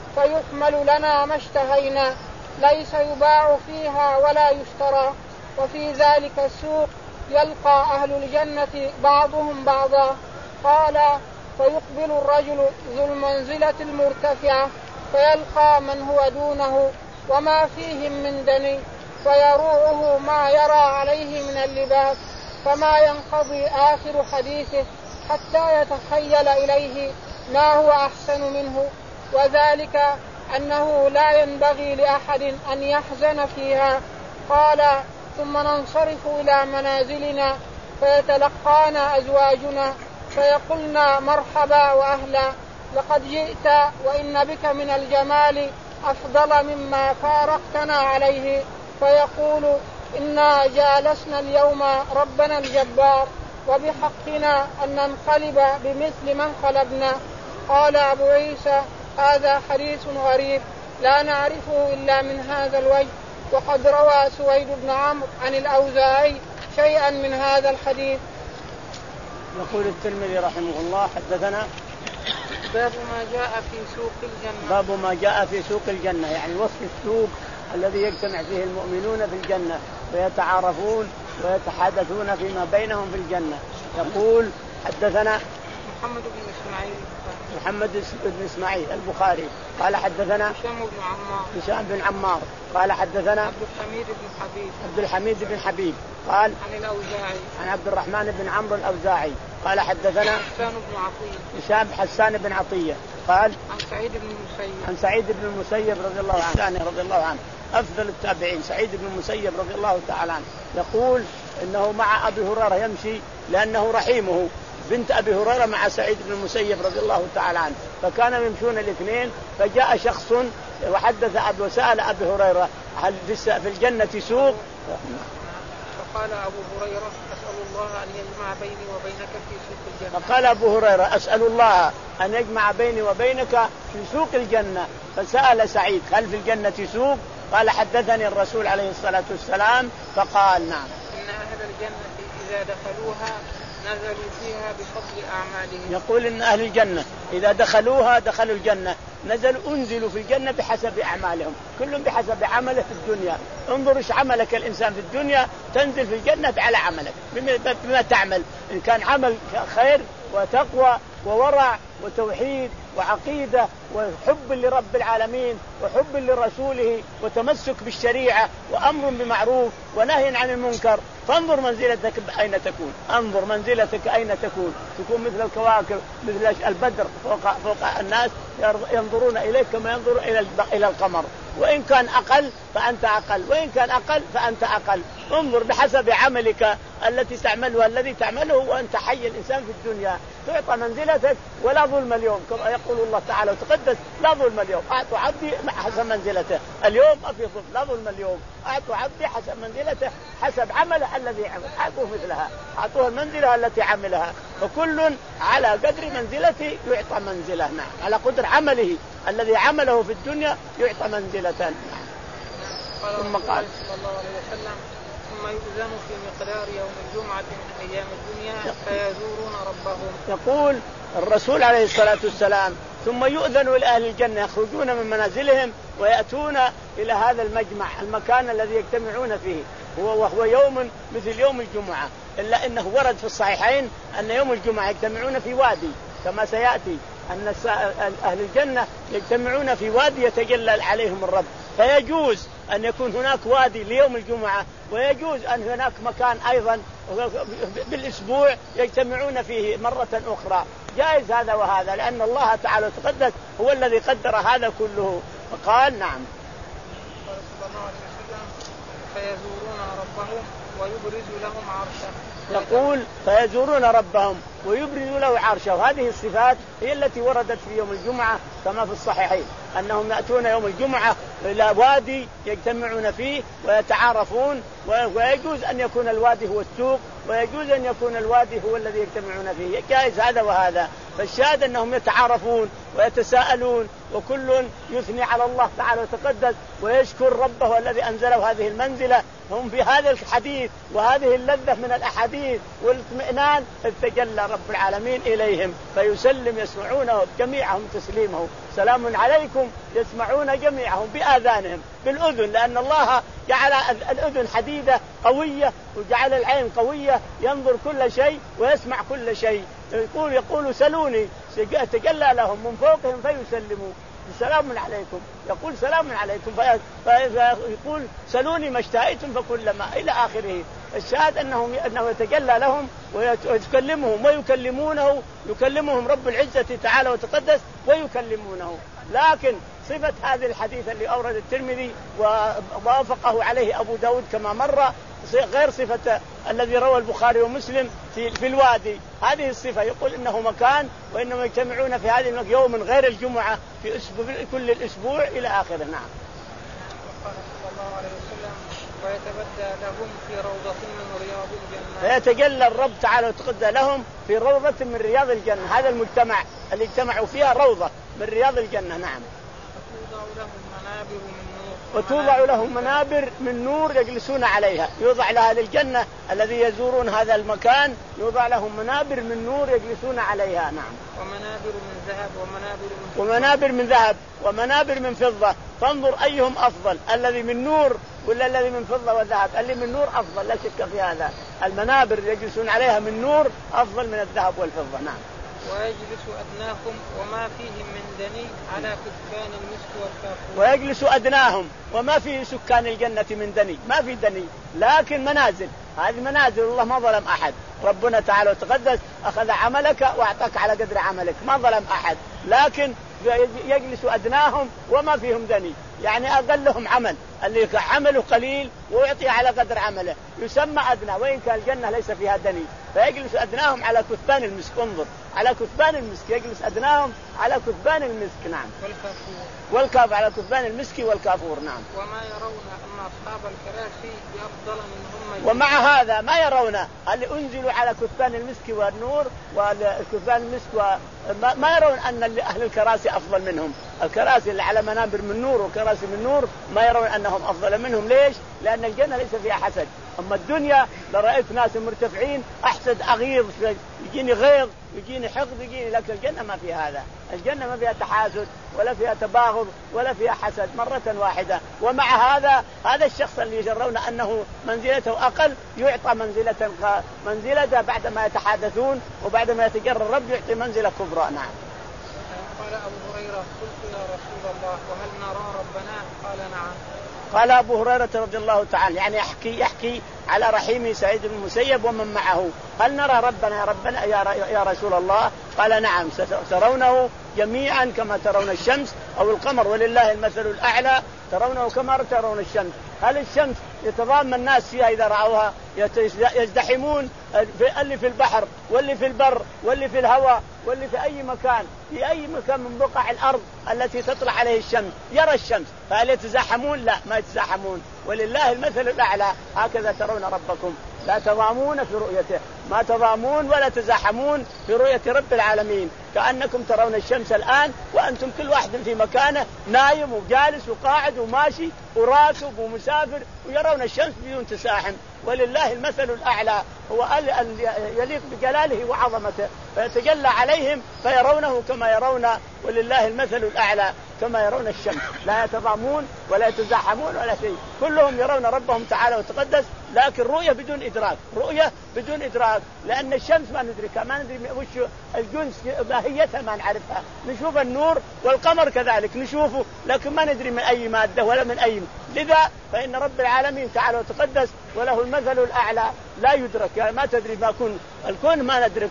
فيحمل لنا ما اشتهينا ليس يباع فيها ولا يشترى. وفي ذلك السوق يلقى أهل الجنة بعضهم بعضا. قال فيقبل الرجل ذو المنزلة المرتفعة فيلقى من هو دونه وما فيهم من دني فيروعه ما يرى عليه من اللباس، فما ينقضي آخر حديثه حتى يتخيل إليه ما هو أحسن منه، وذلك أنه لا ينبغي لأحد أن يحزن فيها. قال: ثم ننصرف إلى منازلنا فيتلقانا أزواجنا فيقولنا: مرحبا وأهلا، لقد جئت وإن بك من الجمال أفضل مما فارقتنا عليه. فيقول: إنا جالسنا اليوم ربنا الجبار، وبحقنا أن ننقلب بمثل من انقلبنا. قال أبو عيسى: هذا حديث غريب لا نعرفه إلا من هذا الوجه، وقد روى سويد بن عمرو عن الأوزاعي شيئا من هذا الحديث. يقول الترمذي رحمه الله: حدثنا باب ما جاء في سوق الجنة. باب ما جاء في سوق الجنة، يعني وصف السوق الذي يجتمع فيه المؤمنون في الجنة ويتعارفون ويتحدثون فيما بينهم في الجنة. يقول: حدثنا محمد بن إسماعيل محمد بن إسماعيل البخاري قال: حدثنا هشام بن عمار هشام بن عمار قال: حدثنا عبد الحميد بن حبيب عبد الحميد بن حبيب قال: عن الأوزاعي عن عبد الرحمن بن عمرو الأوزاعي قال: حدثنا حسان بن عطية هشام حسان بن عطية قال: عن سعيد بن المسيب عن سعيد بن المسيب رضي الله عنه رضي الله عنه أفضل التابعين سعيد بن المسيب رضي الله تعالى عنه، يقول إنه مع أبي هريرة يمشي لأنه رحيمه، بنت أبي هريرة مع سعيد بن المسيب رضي الله تعالى عنه، فكانوا يمشون الاثنين، فجاء شخص وحدث أبي وسأل أبي هريرة: هل في الجنة سوق؟ فقال أبو هريرة: أسأل الله أن يجمع بيني وبينك في سوق الجنة. فقال أبو هريرة: أسأل الله أن يجمع بيني وبينك في سوق الجنة. فسأل سعيد: هل في الجنة سوق؟ قال: حدثني الرسول عليه الصلاة والسلام فقال: نعم. إن أهل الجنة إذا دخلوها نزلوا فيها بفضل أعمالهم. يقول إن أهل الجنة إذا دخلوها دخلوا الجنة نزلوا أنزلوا في الجنة بحسب أعمالهم، كلهم بحسب عمله في الدنيا. انظر إيش عملك الإنسان في الدنيا، تنزل في الجنة على عملك بما تعمل، إن كان عمل خير وتقوى وورع وتوحيد وعقيدة وحب لرب العالمين وحب لرسوله وتمسك بالشريعة وأمر بمعروف ونهي عن المنكر، فانظر منزلتك أين تكون، انظر منزلتك أين تكون، تكون مثل الكواكب مثل البدر فوق, فوق الناس ينظرون إليك كما ينظر إلى القمر، وإن كان أقل فأنت أقل، وإن كان أقل فأنت أقل. انظر بحسب عملك التي تعملها الذي تعمله وأنت حي الإنسان في الدنيا، تعطى منزلتك ولا ظلم اليوم، كما يقول الله تعالى وتقدس: لا ظلم اليوم، أعطوا عبدي حسب منزلته، اليوم ما في ظلم، لا ظلم اليوم، أعطوا عبدي حسب منزلته حسب عمله الذي عمل، أعطوه مثلها، أعطوه المنزلة التي عملها، فكل على قدر منزلته يعطى منزلة، نعم، على قدر عمله الذي عمله في الدنيا يعطى منزلة. نعم. ثم قال صلى الله عليه وسلم: ثم يؤذن في مقدار يوم الجمعة من أيام الدنيا فيزورون ربهم. يقول الرسول عليه الصلاة والسلام: ثم يؤذن لأهل الجنة يخرجون من منازلهم ويأتون إلى هذا المجمع، المكان الذي يجتمعون فيه، هو وهو يوم مثل يوم الجمعة، إلا إنه ورد في الصحيحين أن يوم الجمعة يجتمعون في وادي كما سيأتي، أن أهل الجنة يجتمعون في وادي يتجلى عليهم الرب، فيجوز أن يكون هناك وادي ليوم الجمعة، ويجوز أن هناك مكان أيضا بالأسبوع يجتمعون فيه مرة أخرى، جائز هذا وهذا، لأن الله تعالى تقدس هو الذي قدر هذا كله. فقال: نعم. قال صلى الله عليه وسلم: فيزورون ربهم ويبرز لهم عرشه. يقول: فيزورون ربهم ويبرز له عرشه، وهذه الصفات هي التي وردت في يوم الجمعة كما في الصحيحين، أنهم يأتون يوم الجمعة إلى وادي يجتمعون فيه ويتعارفون، ويجوز أن يكون الوادي هو السوق، ويجوز أن يكون الوادي هو الذي يجتمعون فيه، جائز هذا وهذا. فالشاهد أنهم يتعارفون ويتساءلون، وكل يثني على الله تعالى وتقدس ويشكر ربه الذي أنزله هذه المنزلة. هم في هذا الحديث وهذه اللذة من الأحاديث والاطمئنان تجلى رب العالمين إليهم فيسلم، يسمعونه جميعهم تسليمه: سلام عليكم، يسمعون جميعهم بآذانهم بالأذن، لأن الله جعل الأذن حديدة قوية وجعل العين قوية، ينظر كل شيء ويسمع كل شيء. يقول يقول سلوني، تجلى لهم من فوقهم فيسلموا، سلام عليكم، يقول سلام عليكم، فيقول سلوني ما اشتهيتم فكل ما إلى آخره. الشاهد أنه أنه يتجلى لهم ويكلمهم ويكلمونه، يكلمهم رب العزة تعالى وتقدس ويكلمونه. لكن صفة هذه الحديث اللي أورد الترمذي ووافقه عليه أبو داود كما مر غير صفة الذي روى البخاري ومسلم في, في الوادي. هذه الصفة يقول إنه مكان وإنهم يجتمعون في هذه يوم غير الجمعة في أسبوع كل الأسبوع إلى آخره. نعم. قال صلى الله عليه وسلم ويتبدى لهم في روضة من رياض الجنة. فيتجلى الرب تعالى وتقدى لهم في روضة من رياض الجنة. هذا المجتمع اللي اجتمعوا فيها روضة من رياض الجنة. نعم. وتوضع لهم منابر من نور. وتوضع لهم منابر من نور يجلسون عليها. يوضع لأهل الجنة الذي يزورون هذا المكان يوضع لهم منابر من نور يجلسون عليها. نعم. ومنابر من ذهب ومنابر من فضة. ومنابر من ذهب ومنابر من فضة. فانظر أيهم أفضل، الذي من نور ولا الذي من فضة وذهب؟ اللي من نور أفضل لا شك في هذا. المنابر يجلسون عليها من نور أفضل من الذهب والفضة. نعم. ويجلس أدناكم وما فيهم من دني على كتبان المسك والكافور. ويجلس أدناهم وما فيه سكان الجنة من دني، ما في دني لكن منازل. هذه منازل، الله ما ظلم أحد. ربنا تعالى وتقدس أخذ عملك وأعطاك على قدر عملك، ما ظلم أحد. لكن يجلس أدناهم وما فيهم دني، يعني أقلهم عمل، اللي عمله قليل ويعطي على قدر عمله يسمى أدنى، وإن كان الجنة ليس فيها دني. فيجلس أدناهم على كثبان المسك. انظر على كثبان المسك، يجلس أدناهم على كثبان المسك. نعم. والكافور. والكاف على كثبان المسك والكافور. نعم. وما يرون أن أصحاب الكراسي بأفضل منهم. ومع هذا ما يرون اللي أنزلوا على كثبان المسك والنور والكثبان المسك ما يرون أن أهل الكراسي أفضل منهم. الكراسي اللي على منابر من نور وكراسي من نور ما يرون أنهم أفضل منهم. ليش؟ لأن الجنة ليس فيها حسد. أما الدنيا لرأيت ناس مرتفعين أحسد أغيظ، يجيني غيظ يجيني حقد يجيني، لكن الجنة ما فيها هذا. الجنة ما فيها تحاسد ولا فيها تباغض ولا فيها حسد مرة واحدة. ومع هذا هذا الشخص اللي يجرون أنه منزلته أقل يعطى منزلة منزلة بعد ما يتحادثون وبعد ما يتجرى الرب يعطي منزلة كبرى. نعم. قال أبو هريرة قلت يا رسول الله وهل نرى ربنا؟ قال نعم. قال أبو هريرة رضي الله تعالى يعني يحكي يحكي على رحيم سعيد بن المسيب ومن معه، هل نرى ربنا يا ربنا يا رسول الله؟ قال نعم، سترونه جميعا كما ترون الشمس أو القمر، ولله المثل الأعلى، ترونه كما ترون الشمس. هل الشمس يتضامن الناس فيها إذا رأوها؟ يزدحمون، اللي في البحر واللي في البر واللي في الهواء واللي في أي مكان، في أي مكان من بقع الأرض التي تطلع عليه الشمس يرى الشمس، فهل يتزاحمون؟ لا، ما يتزاحمون، ولله المثل الأعلى. هكذا ترون ربكم، لا تضامون في رؤيته، ما تضامون ولا تزاحمون في رؤية رب العالمين، كأنكم ترون الشمس الآن وأنتم كل واحد في مكانه، نايم وجالس وقاعد وماشي وراكب ومسافر، ويرون الشمس بدون تزاحم. ولله المثل الأعلى، هو يليق بجلاله وعظمته، فيتجلى عليهم فيرونه كما يرون، ولله المثل الأعلى كما يرون الشمس، لا يتضامون ولا يتزاحمون ولا شيء، كلهم يرون ربهم تعالى وتقدس، لكن رؤية بدون إدراك، رؤية بدون إدراك، لأن الشمس ما ندركها، ما ندري وش الجنس ماهيتها، ما نعرفها، نشوف النور، والقمر كذلك نشوفه، لكن ما ندري من أي مادة ولا من أي. لذا فإن رب العالمين تعالى وتقدس وله المثل الأعلى لا يدرك، يعني ما تدري ما كن الكون، ما ندرك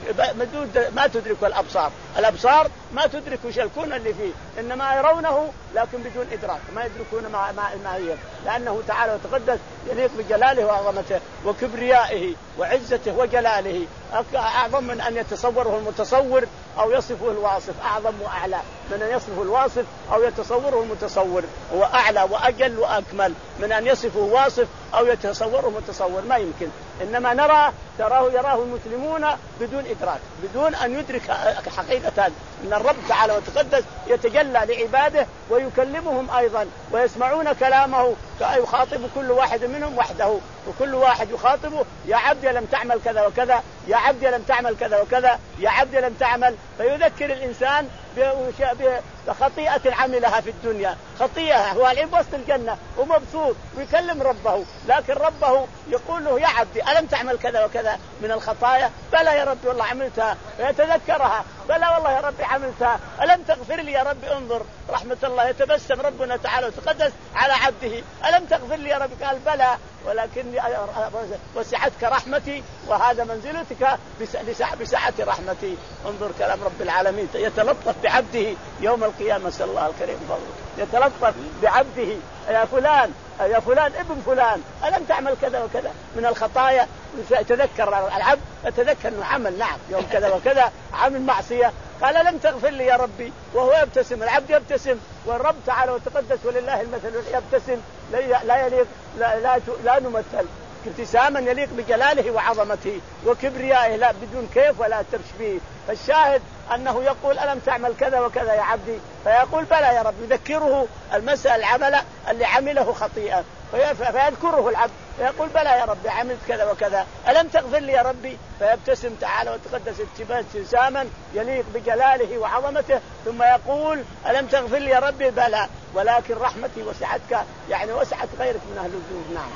ما تدرك الأبصار، الأبصار ما تدرك وش الكون اللي فيه، إنما يرونه لكن بدون إدراك، ما يدركون ما ما هي، لأنه تعالى وتقدس يليق بجلاله وعظمته وكبريائه وعزته وجلاله، أعظم من أن يتصوره المتصور أو يصفه الواصف، أعظم وأعلى من أن يصفه الواصف أو يتصوره المتصور، هو أعلى وأجل وأكمل من أن يصفه واصف أو يتصوره متصور، ما يمكن. إنما نرى تراه يراه المسلمون بدون إدراك، بدون أن يدرك حقيقة أن الرب تعالى وتقدس يتجلى لعباده ويكلمهم أيضا ويسمعون كلامه، فيخاطب كل واحد منهم وحده، وكل واحد يخاطبه: يا عبدي لم تعمل كذا وكذا، يا عبدي لم تعمل كذا وكذا، يا عبدي لم تعمل. فيذكر الإنسان بخطيئة عملها في الدنيا، خطيئة هو العين وسط الجنة ومبسوط ويكلم ربه، لكن ربه يقول له يا عبدي ألم تعمل كذا وكذا من الخطايا؟ بلى يا ربي والله عملتها. فيتذكرها، بلى والله يا ربي عملتها. ألم تغفر لي يا ربي؟ انظر رحمة الله، يتبسم ربنا تعالى وتقدس على عبده. ألم تغفر لي يا ربي؟ قال بلى ولكن وسعتك رحمتي وهذا منزلتك بسعة رحمتي. انظر كلام رب العالمين، يتلطف بعبده يوم القيامة. صلى الله الكريم فضله يتلطف بعبده، يا فلان يا فلان ابن فلان ألم تعمل كذا وكذا من الخطايا؟ يتذكر العبد، يتذكر أنه عمل نعم يوم كذا وكذا عمل معصية، قال لم تغفر لي يا ربي وهو يبتسم. العبد يبتسم والرب تعالى وتقدس ولله المثل يبتسم، لا يليق لا, لا, لا نمثل ابتساما يليق بجلاله وعظمته وكبريائه، لا بدون كيف ولا تشبيه. فالشاهد أنه يقول ألم تعمل كذا وكذا يا عبدي؟ فيقول بلى يا رب، يذكره المسألة العمل اللي عمله خطيئة، فيذكره العبد فيقول بلى يا ربي عملت كذا وكذا. ألم تغفر لي يا ربي؟ فيبتسم تعالى وتقدس ابتساما يليق بجلاله وعظمته، ثم يقول ألم تغفر لي يا ربي؟ بلى ولكن رحمتي وسعتك، يعني وسعت غيرك من أهل الذنوب. نعم.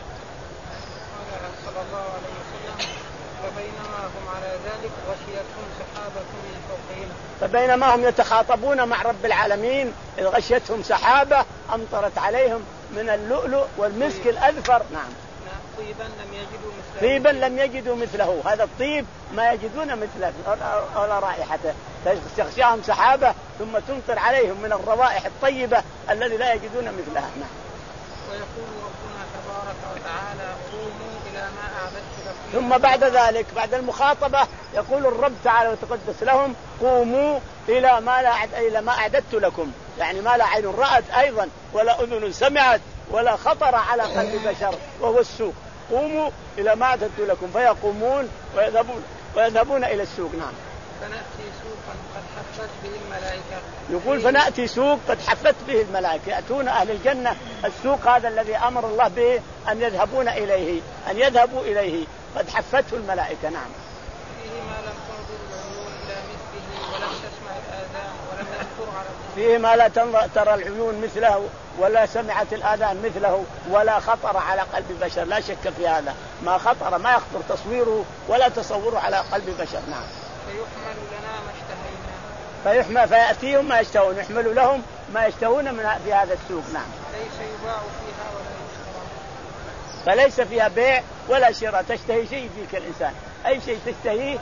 صلى الله عليه وسلم فبينما هم على ذلك غشيتهم سحابة من فوقهم. فبينما هم يتخاطبون مع رب العالمين إذ غشيتهم سحابة أمطرت عليهم من اللؤلؤ والمسك الأذفر. نعم. طيبا لم يجدوا مثله. طيبا لم يجدوا مثله، هذا الطيب ما يجدون مثله ولا رائحته. تغشاهم سحابة ثم تمطر عليهم من الروائح الطيبة الذي لا يجدون مثلها. نعم. ويقول ربنا تبارك وتعالى قوموا إلى ما أعددت لكم. ثم بعد ذلك بعد المخاطبة يقول الرب تعالى وتقدس لهم قوموا إلى ما لا إلى ما أعددت لكم، يعني ما لا عين رأت أيضا ولا أذن سمعت ولا خطر على قلب بشر، وهو السوق. قوموا إلى ما أعددت لكم، فيقومون ويذهبون ويذهبون إلى السوق. نعم. فنأتي سوقا قد حفت به الملائكة. يقول فنأتي سوق قد حفت به الملائكة، يأتون أهل الجنة السوق هذا الذي أمر الله به أن يذهبون إليه أن يذهبوا إليه قد حفته الملائكة. نعم. فيه ما لم تنظر العيون إلى مثله ولم تسمع الآذان ولم يخطر على فيه ما لا ترى العيون مثله ولا سمعت الآذان مثله ولا خطر على قلب بشر، لا شك في هذا، ما خطر ما يخطر تصويره ولا تصوره على قلب بشر. نعم. فيحمل لنا ما اشتهينا. فيحمل فيأتيهم ما يشتهون، يحمل لهم ما يشتهون من في هذا السوق. نعم. ليس يباع فيها ولا يشترى. فليس فيها بيع ولا شراء، تشتهي شيء يجيك الإنسان، أي شيء تشتهيه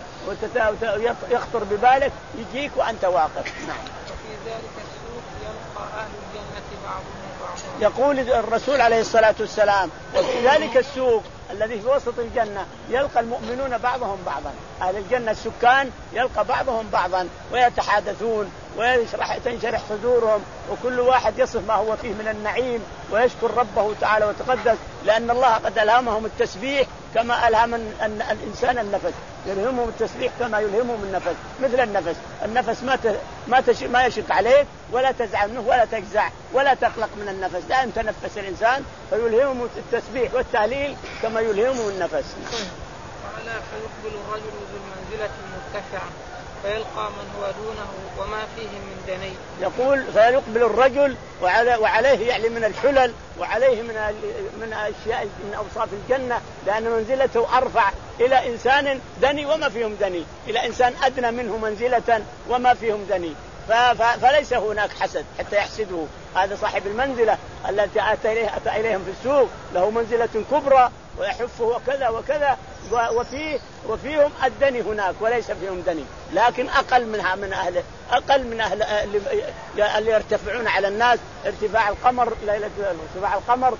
ويخطر ببالك يجيك وأنت واقف. نعم. وفي ذلك السوق يلقى أهل الجنة بعضهم بعضا. يقول الرسول عليه الصلاة والسلام وفي ذلك السوق الذي في وسط الجنة يلقى المؤمنون بعضهم بعضا، أهل الجنة السكان يلقى بعضهم بعضا ويتحادثون ويشرح تنشرح صدورهم، وكل واحد يصف ما هو فيه من النعيم ويشكر ربه تعالى وتقدس، لأن الله قد ألهمهم التسبيح كما ألهم الإنسان النفس، يلهمهم التسبيح كما يلهمهم النفس، مثل النفس النفس ما ما ما يشق عليك ولا تزعل منه ولا تجزع ولا تقلق من النفس، لا يتنفس الإنسان فيلهمهم التسبيح والتهليل كما يلهمهم النفس. قال فيقبل الرجل ذو المنزلة المرتفعة فيلقى من هو دونه وما فيه من دني. يقول فيقبل الرجل وعليه يعني من الحلل وعليه من من أشياء من أوصاف الجنة، لأن منزلته أرفع إلى إنسان دني وما فيهم دني، إلى إنسان أدنى منه منزلة وما فيهم دني، فليس هناك حسد حتى يحسده. هذا صاحب المنزلة التي أتى إليه أتى إليهم في السوق له منزلة كبرى ويحفه وكذا وكذا، وفيه وفيهم الدني هناك وليس فيهم دني، لكن أقل منها من أهل أقل من أهل اللي يرتفعون على الناس ارتفاع القمر ليلة ارتفاع القمر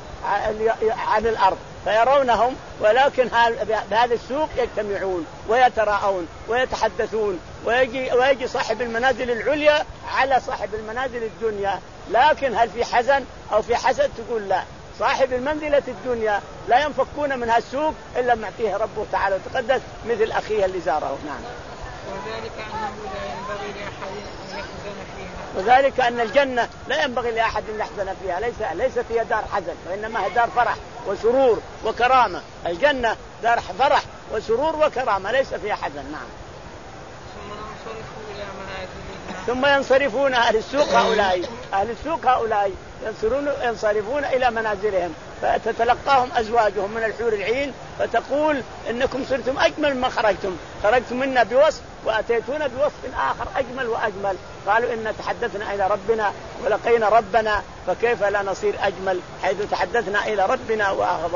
عن الأرض فيرونهم، ولكن بهذا السوق يجتمعون ويتراءون ويتحدثون، ويجي ويجي صاحب المنازل العليا على صاحب المنازل الدنيا، لكن هل في حزن أو في حسد؟ تقول لا، صاحب المنزلة الدنيا لا ينفكون منها السوق إلا ما فيه ربه تعالى وتقدس مثل أخيه اللي زاره. نعم. وذلك أنه لا ينبغي لأحد أن يحزن فيها. وذلك أن الجنة لا ينبغي لأحد أن يحزن فيها، ليس ليست هي دار حزن وإنما هي دار فرح وسرور وكرامة. الجنة دار فرح وسرور وكرامة ليس فيها حزن. نعم. ثم ثم ينصرفون أهل السوق هؤلاء أهل السوق هؤلاء ينصرون ينصرفون إلى منازلهم فتتلقاهم أزواجهم من الحور العين فتقول إنكم صرتم أجمل ما خرجتم خرجتم منا بوصف وأتيتونا بوصف آخر أجمل وأجمل. قالوا إن تحدثنا إلى ربنا ولقينا ربنا فكيف لا نصير أجمل حيث تحدثنا إلى ربنا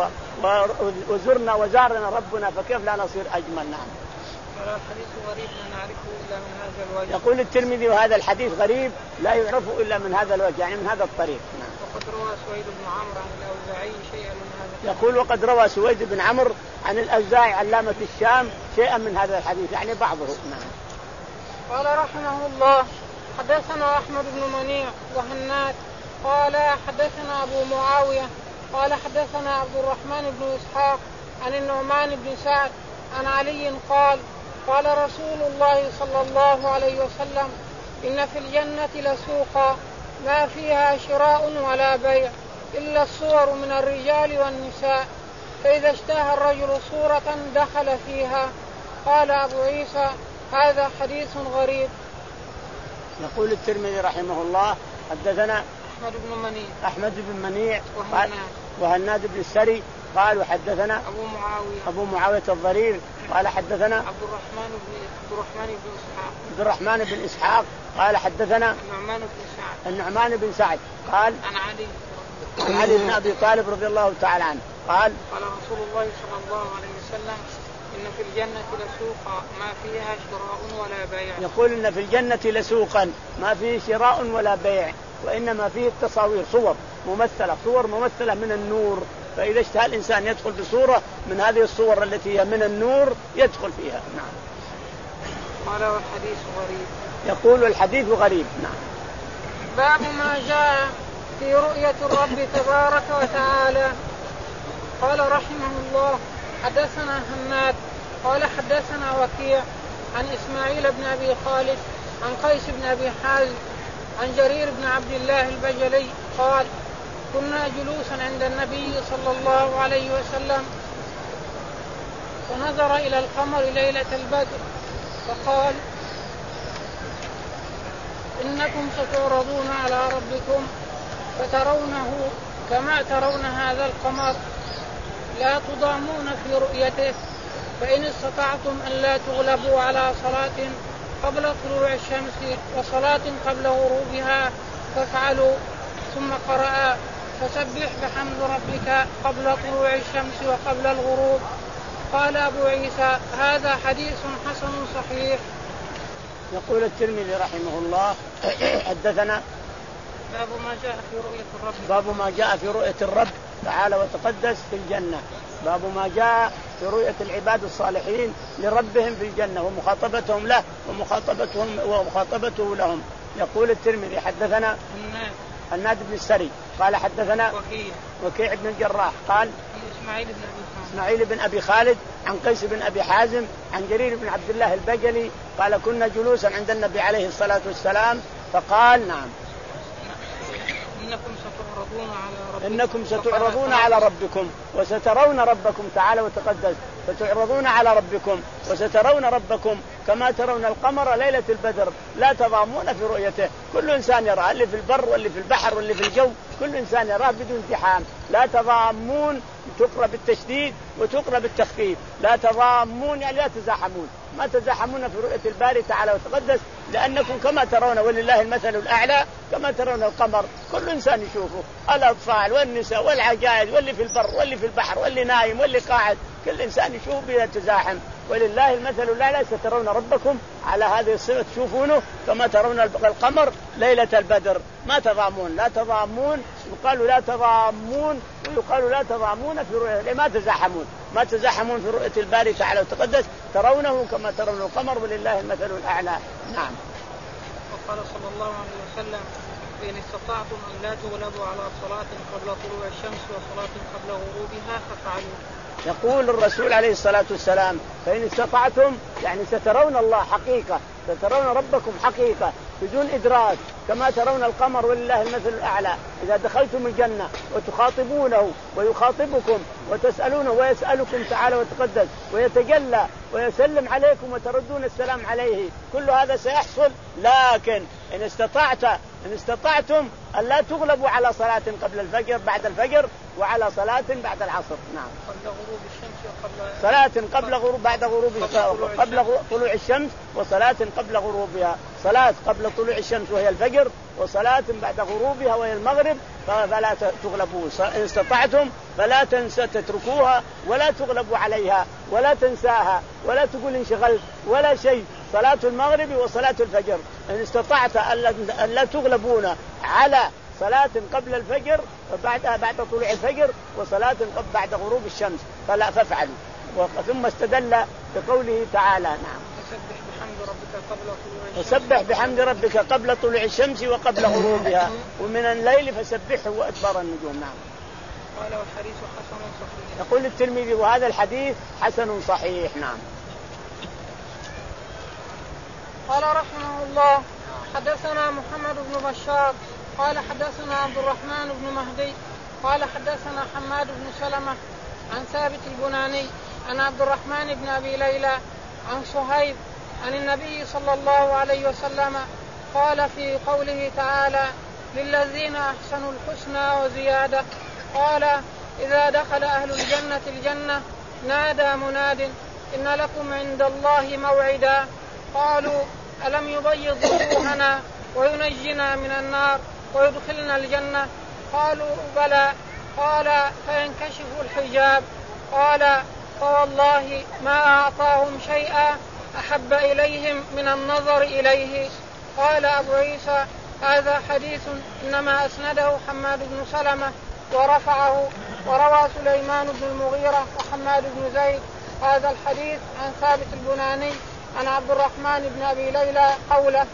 وزرنا وزارنا ربنا فكيف لا نصير أجمل. نعم. الحديث غريب لا نعرفه إلا من هذا الوجه. يقول الترمذي وهذا الحديث غريب لا يعرفه إلا من هذا الوجه يعني من هذا الطريق. نعم. وقد روى سويد بن عمرو عن الأوزاعي شيئا من هذا. يقول وقد روى سويد بن عمرو عن الأوزاعي علامة الشام شيئا من هذا الحديث يعني بعضه. نعم. قال رحمه الله حدثنا أحمد بن منيع وهناد قال حدثنا أبو معاوية قال حدثنا عبد الرحمن بن إسحاق عن النعمان بن سعد عن علي قال قال رسول الله صلى الله عليه وسلم إن في الجنة لسوقا ما فيها شراء ولا بيع إلا الصور من الرجال والنساء فإذا اشتهى الرجل صورة دخل فيها. قال أبو عيسى هذا حديث غريب. يقول الترمذي رحمه الله حدثنا أحمد بن منيع أحمد بن منيع وهناد, وهناد بن السري قال وحدثنا أبو معاوية أبو معاوية الضرير قال حدثنا عبد الرحمن بن عبد الرحمن بن إسحاق عبد الرحمن بن إسحاق قال حدثنا النعمان بن سعد النعمان بن سعد قال عن علي عن علي بن أبي طالب رضي الله تعالى عنه قال قال رسول الله صلى الله عليه وسلم إن في الجنة لسوقا ما فيها شراء ولا بيع. يقول إن في الجنة لسوقا ما فيه شراء ولا بيع وإنما فيه التصاوير صور ممثلة صور ممثلة من النور فإذا اشتهى الإنسان يدخل بصورة من هذه الصور التي هي من النور يدخل فيها. نعم. قال والحديث غريب. يقول الحديث غريب. نعم. باب ما جاء في رؤية الرب تبارك وتعالى. قال رحمه الله حدثنا هناد قال حدثنا وكيع عن إسماعيل بن أبي خالد عن قيس بن أبي حازم عن جرير بن عبد الله البجلي قال كنا جلوسا عند النبي صلى الله عليه وسلم ونظر إلى القمر ليلة البدر فقال إنكم ستعرضون على ربكم فترونه كما ترون هذا القمر لا تضامون في رؤيته فإن استطعتم أن لا تغلبوا على صلاة قبل طلوع الشمس وصلاة قبل غروبها فافعلوا. ثم قرأ فسبح بحمد ربك قبل طلوع الشمس وقبل الغروب. قال أبو عيسى هذا حديث حسن صحيح. يقول الترمذي رحمه الله حدثنا باب ما جاء في رؤية الرب باب ما جاء في رؤية الرب تعالى وتقدس في الجنة. باب ما جاء في رؤية العباد الصالحين لربهم في الجنة ومخاطبتهم له ومخاطبتهم ومخاطبته لهم. يقول الترمذي حدثنا هناد بن السري قال حدثنا وكيع وكيع بن الجراح قال إسماعيل بن أبي خالد إسماعيل بن أبي خالد عن قيس بن أبي حازم عن جرير بن عبد الله البجلي قال كنا جلوسا عند النبي عليه الصلاة والسلام فقال نعم إنكم ستعرضون على ربكم إنكم ستعرضون على ربكم وسترون ربكم تعالى وتقدس ستعرضون على ربكم وسترون ربكم كما ترون القمر ليلة البدر لا تضامون في رؤيته. كل إنسان يراه اللي في البر واللي في البحر واللي في الجو كل إنسان يراه بدون ازدحام. لا تضامون تقرأ بالتشديد وتقرأ بالتخفيف. لا تضامون يعني لا تزاحمون ما تزاحمون في رؤية الباري تعالى وتقدس لأنكم كما ترون ولله المثل الأعلى كما ترون القمر كل إنسان يشوفه الأطفال والنساء والعجائز واللي في البر واللي في البحر واللي نايم واللي قاعد كل إنسان يشوف بلا تزاحم. ولله المثل الأعلى سترون ربكم على هذه الصفة تشوفونه كما ترون القمر ليلة البدر ما تضامون. لا تضامون يقال لا تضامون ويقال لا تضامون في رؤية ما تزاحمون ما تزاحمون في رؤية الباري تعالى وتقدس ترونه كما ترون القمر ولله المثل الأعلى. نعم. وقال صلى الله عليه وسلم فإن استطعتم أن لا تغلبوا على صلاة قبل طلوع الشمس وصلاة قبل غروبها فافعلوا. يقول الرسول عليه الصلاة والسلام فإن استطعتم يعني سترون الله حقيقة سترون ربكم حقيقة بدون إدراك كما ترون القمر ولله المثل الأعلى. إذا دخلتم الجنة وتخاطبونه ويخاطبكم وتسألونه ويسألكم تعالى وتقدس ويتجلى ويسلم عليكم وتردون السلام عليه، كل هذا سيحصل. لكن إن استطعت إن استطعتم أن لا تغلبوا على صلاة قبل الفجر بعد الفجر وعلى صلاة بعد العصر. نعم. قبل غروب الشمس وقبل صلاة قبل غروب بعد غروبها، قبل طلوع الشمس وصلاة قبل غروبها، صلاة قبل طلوع الشمس وهي الفجر، وصلاة بعد غروبها وهي المغرب، فلا تغلبوا. إن استطعتم فلا تنسى تتركوها ولا تغلبوا عليها ولا تنساها ولا تقول انشغلت ولا شيء. صلاة المغرب وصلاة الفجر إن استطعت أن لا تغلبون على صلاة قبل الفجر بعد بعد طلوع الفجر وصلاة قبل بعد غروب الشمس فلا فافعلوا. ثم استدل بقوله تعالى نعم فسبح بحمد ربك قبل طلوع الشمس فسبح بحمد ربك قبل طلوع الشمس وقبل غروبها ومن الليل فسبحه وأدبار النجوم. نعم. قال والحديث حسن صحيح. يقول الترمذي وهذا الحديث حسن صحيح. نعم. قال رحمه الله حدثنا محمد بن بشار قال حدثنا عبد الرحمن بن مهدي قال حدثنا حماد بن سلمة عن ثابت البناني عن عبد الرحمن بن أبي ليلى عن صهيب عن النبي صلى الله عليه وسلم قال في قوله تعالى للذين أحسنوا الحسنى وزيادة قال إذا دخل أهل الجنة الجنة نادى مناد إن لكم عند الله موعدا قالوا ألم يبيض وجوهنا وينجنا من النار ويدخلنا الجنة قالوا بلى قال فينكشف الحجاب قال فوالله ما أعطاهم شيئا أحب إليهم من النظر إليه. قال أبو عيسى هذا حديث إنما أسنده حماد بن سلمة ورفعه وروى سليمان بن المغيرة وحماد بن زيد هذا الحديث عن ثابت البناني عن عبد الرحمن بن أبي ليلى قوله.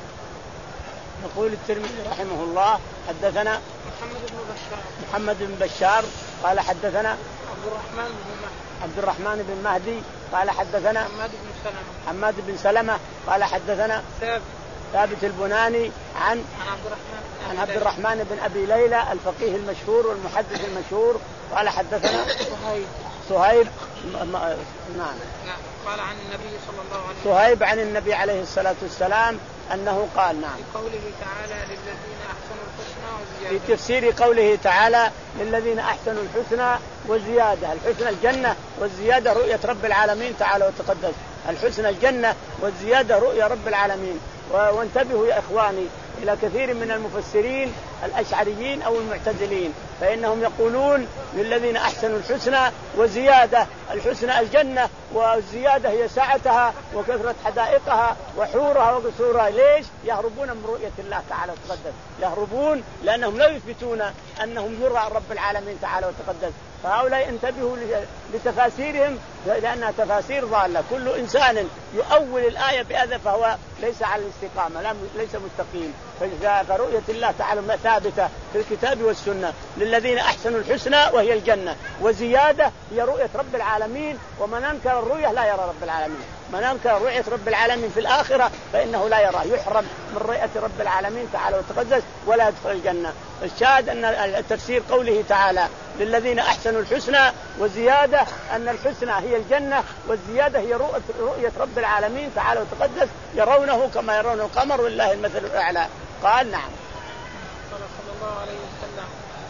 يقول الترمذي رحمه الله حدثنا محمد بن بشار محمد بن بشار قال حدثنا عبد الرحمن بن مهدي عبد الرحمن بن مهدي قال حدثنا حماد بن سلمة حماد بن سلمة قال حدثنا ثابت ثابت البناني عن عن عبد الرحمن عن عبد الرحمن بن أبي ليلى الفقيه المشهور والمحدث المشهور قال حدثنا صهيب صهيب نعم نعم قال عن النبي صلى الله عليه وسلم صهيب عن النبي عليه الصلاة والسلام أنه قال نعم في قوله تعالى للذين أحسنوا الحسنى وزيادة في تفسير قوله تعالى للذين أحسنوا الحسنى وزيادة. الحسنى الجنة والزيادة رؤية رب العالمين تعالى وتقدس. الحسنى الجنة والزيادة رؤية رب العالمين. وانتبهوا يا إخواني إلى كثير من المفسرين الأشعريين أو المعتزلين فإنهم يقولون للذين أحسنوا الحسنى وزيادة. الحسنى الجنة والزيادة هي سعتها وكثرة حدائقها وحورها وقصورها. ليش؟ يهربون من رؤية الله تعالى وتقدس. يهربون لأنهم لا يثبتون أنهم يرى رب العالمين تعالى وتقدس. فهؤلاء انتبهوا لتفاسيرهم لأنها تفاسير ضالة. كل إنسان يؤول الآية بهذا فهو ليس على الاستقامة ليس مستقيم. فرؤية الله تعالى ثابتة في الكتاب والسنة. للذين أحسنوا الحسنى وهي الجنة وزيادة هي رؤية رب العالمين. ومن أنكر الرؤية لا يرى رب العالمين. من أنكر رؤية رب العالمين في الآخرة فإنه لا يراه يحرم من رؤية رب العالمين تعالى وتقدس ولا يدخل الجنة. الشاهد أن التفسير قوله تعالى للذين أحسنوا الحسنى وزيادة أن الحسنى هي الجنة والزيادة هي رؤية رب العالمين تعالى وتقدس يرونه كما يرون القمر والله المثل الأعلى. قال نعم. قال صلى الله عليه وسلم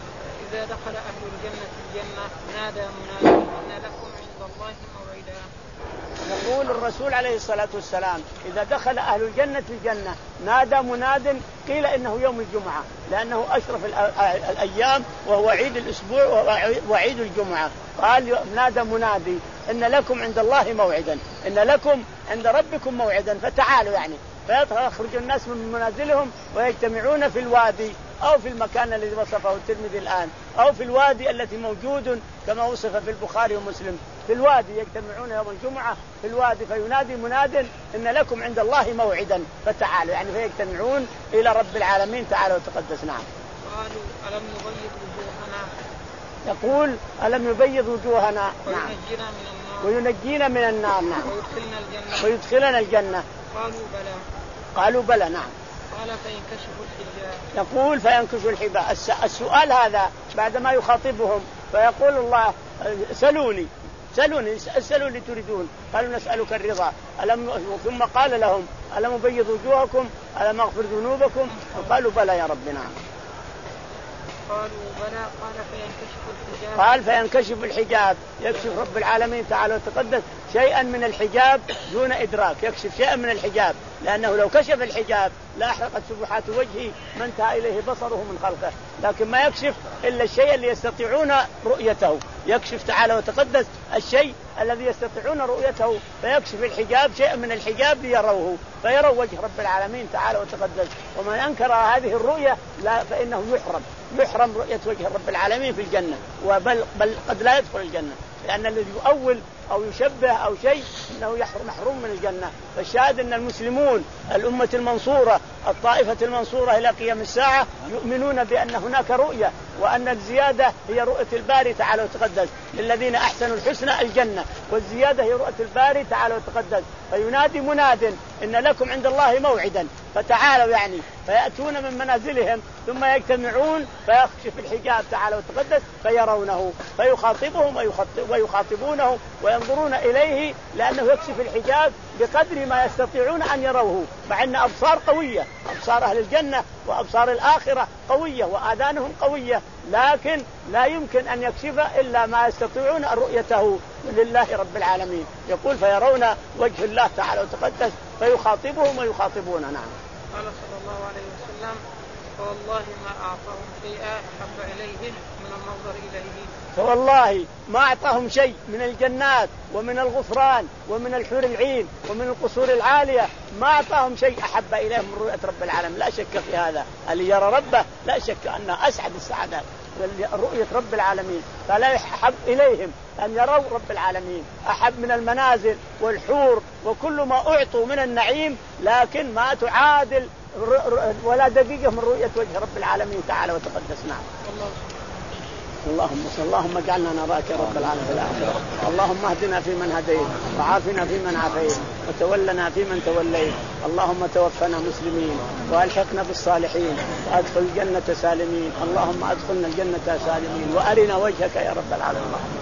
إذا دخل أهل الجنة الجنة نادى منادي إن لكم عند الله موعدا. يقول الرسول عليه الصلاة والسلام إذا دخل أهل الجنة الجنة نادى مناد. قيل إنه يوم الجمعة لأنه أشرف الأيام وهو عيد الأسبوع وعيد الجمعة. قال نادى منادي إن لكم عند الله موعدا إن لكم عند ربكم موعدا فتعالوا يعني. فيخرج الناس من منازلهم ويجتمعون في الوادي أو في المكان الذي وصفه الترمذي الآن أو في الوادي التي موجود كما وصف في البخاري ومسلم. في الوادي يجتمعون يوم الجمعة في الوادي فينادي مناد إن لكم عند الله موعدا فتعالوا يعني فيجتمعون إلى رب العالمين تعالى وتقدس. نعم. قالوا ألم نبيض وجوهنا يقول ألم يبيض وجوهنا نعم من النار وينجينا من النار نعم ويدخلنا الجنة ويدخلنا الجنة قالوا بلى قالوا بلى نعم. قال فينكشف الحجاب يقول فينكشف الحجاب. السؤال هذا بعدما يخاطبهم فيقول الله سلوني سألوني اسألوا اللي تريدون. قالوا نسألك الرضا. ألم ثم قال لهم ألم أبيض وجوهكم ألم أغفر ذنوبكم؟ قالوا بلى يا ربنا. قالوا بلى. قال فينكشف الحجاب. قال فينكشف الحجاب، يكشف رب العالمين تعالى وتقدس شيئا من الحجاب دون إدراك، يكشف شيئا من الحجاب، لأنه لو كشف الحجاب لا أحرقت سبحات وجهه ما انتهى إليه بصره من خلقه، لكن ما يكشف إلا الشيء اللي يستطيعون رؤيته، يكشف تعالى وتقدس الشيء الذي يستطيعون رؤيته، فيكشف الحجاب شيئا من الحجاب ليروه، فيروا وجه رب العالمين تعالى وتقدس. ومن أنكر هذه الرؤية لا فإنه يحرم يحرم رؤية وجه رب العالمين في الجنة، وبل بل قد لا يدخل الجنة، لأن الذي يؤول أو يشبه أو شيء إنه محروم من الجنة. فالشاهد أن المسلمون الأمة المنصورة الطائفة المنصورة إلى قيام الساعة يؤمنون بأن هناك رؤية، وأن الزيادة هي رؤية الباري تعالى وتقدس، للذين أحسنوا الحسنى الجنة، والزيادة هي رؤية الباري تعالى وتقدس. فينادي مناد إن لكم عند الله موعدا فتعالوا، يعني فيأتون من منازلهم ثم يجتمعون فيكشف الحجاب تعالى وتقدس فيرونه، فيخاطبهم ويخاطبونه وينظرون إليه، لأنه يكشف الحجاب بقدر ما يستطيعون أن يروه، مع أن أبصار قوية، أبصار أهل الجنة وأبصار الآخرة قوية وآذانهم قوية، لكن لا يمكن أن يكشف إلا ما يستطيعون رؤيته لله رب العالمين. يقول فيرون وجه الله تعالى وتقدس فيخاطبهم ويخاطبون. نعم. قال صلى الله عليه وسلم فوالله ما أعطاهم شيئا أحب إليهم من النظر إليه. فوالله ما أعطاهم شيء من الجنات ومن الغفران ومن الحور العين ومن القصور العالية، ما أعطاهم شيء أحب إليهم من رؤية رب العالمين، لا شك في هذا. اللي يرى ربه لا شك أنه أسعد السعادات رؤية رب العالمين، فلا أحب إليهم أن يروا رب العالمين، أحب من المنازل والحور وكل ما أعطوا من النعيم، لكن ما تعادل ولا دقيقة من رؤية وجه رب العالمين تعالى وتقدس. نعم. اللهم صل اللهم اجعلنا نراك يا رب العالمين في الآخرة. اللهم اهدنا فيمن هديت وعافنا فيمن عافيت وتولنا فيمن توليت. اللهم توفنا مسلمين والحقنا بالصالحين وادخل الجنة سالمين. اللهم ادخلنا الجنة سالمين وارنا وجهك يا رب العالمين.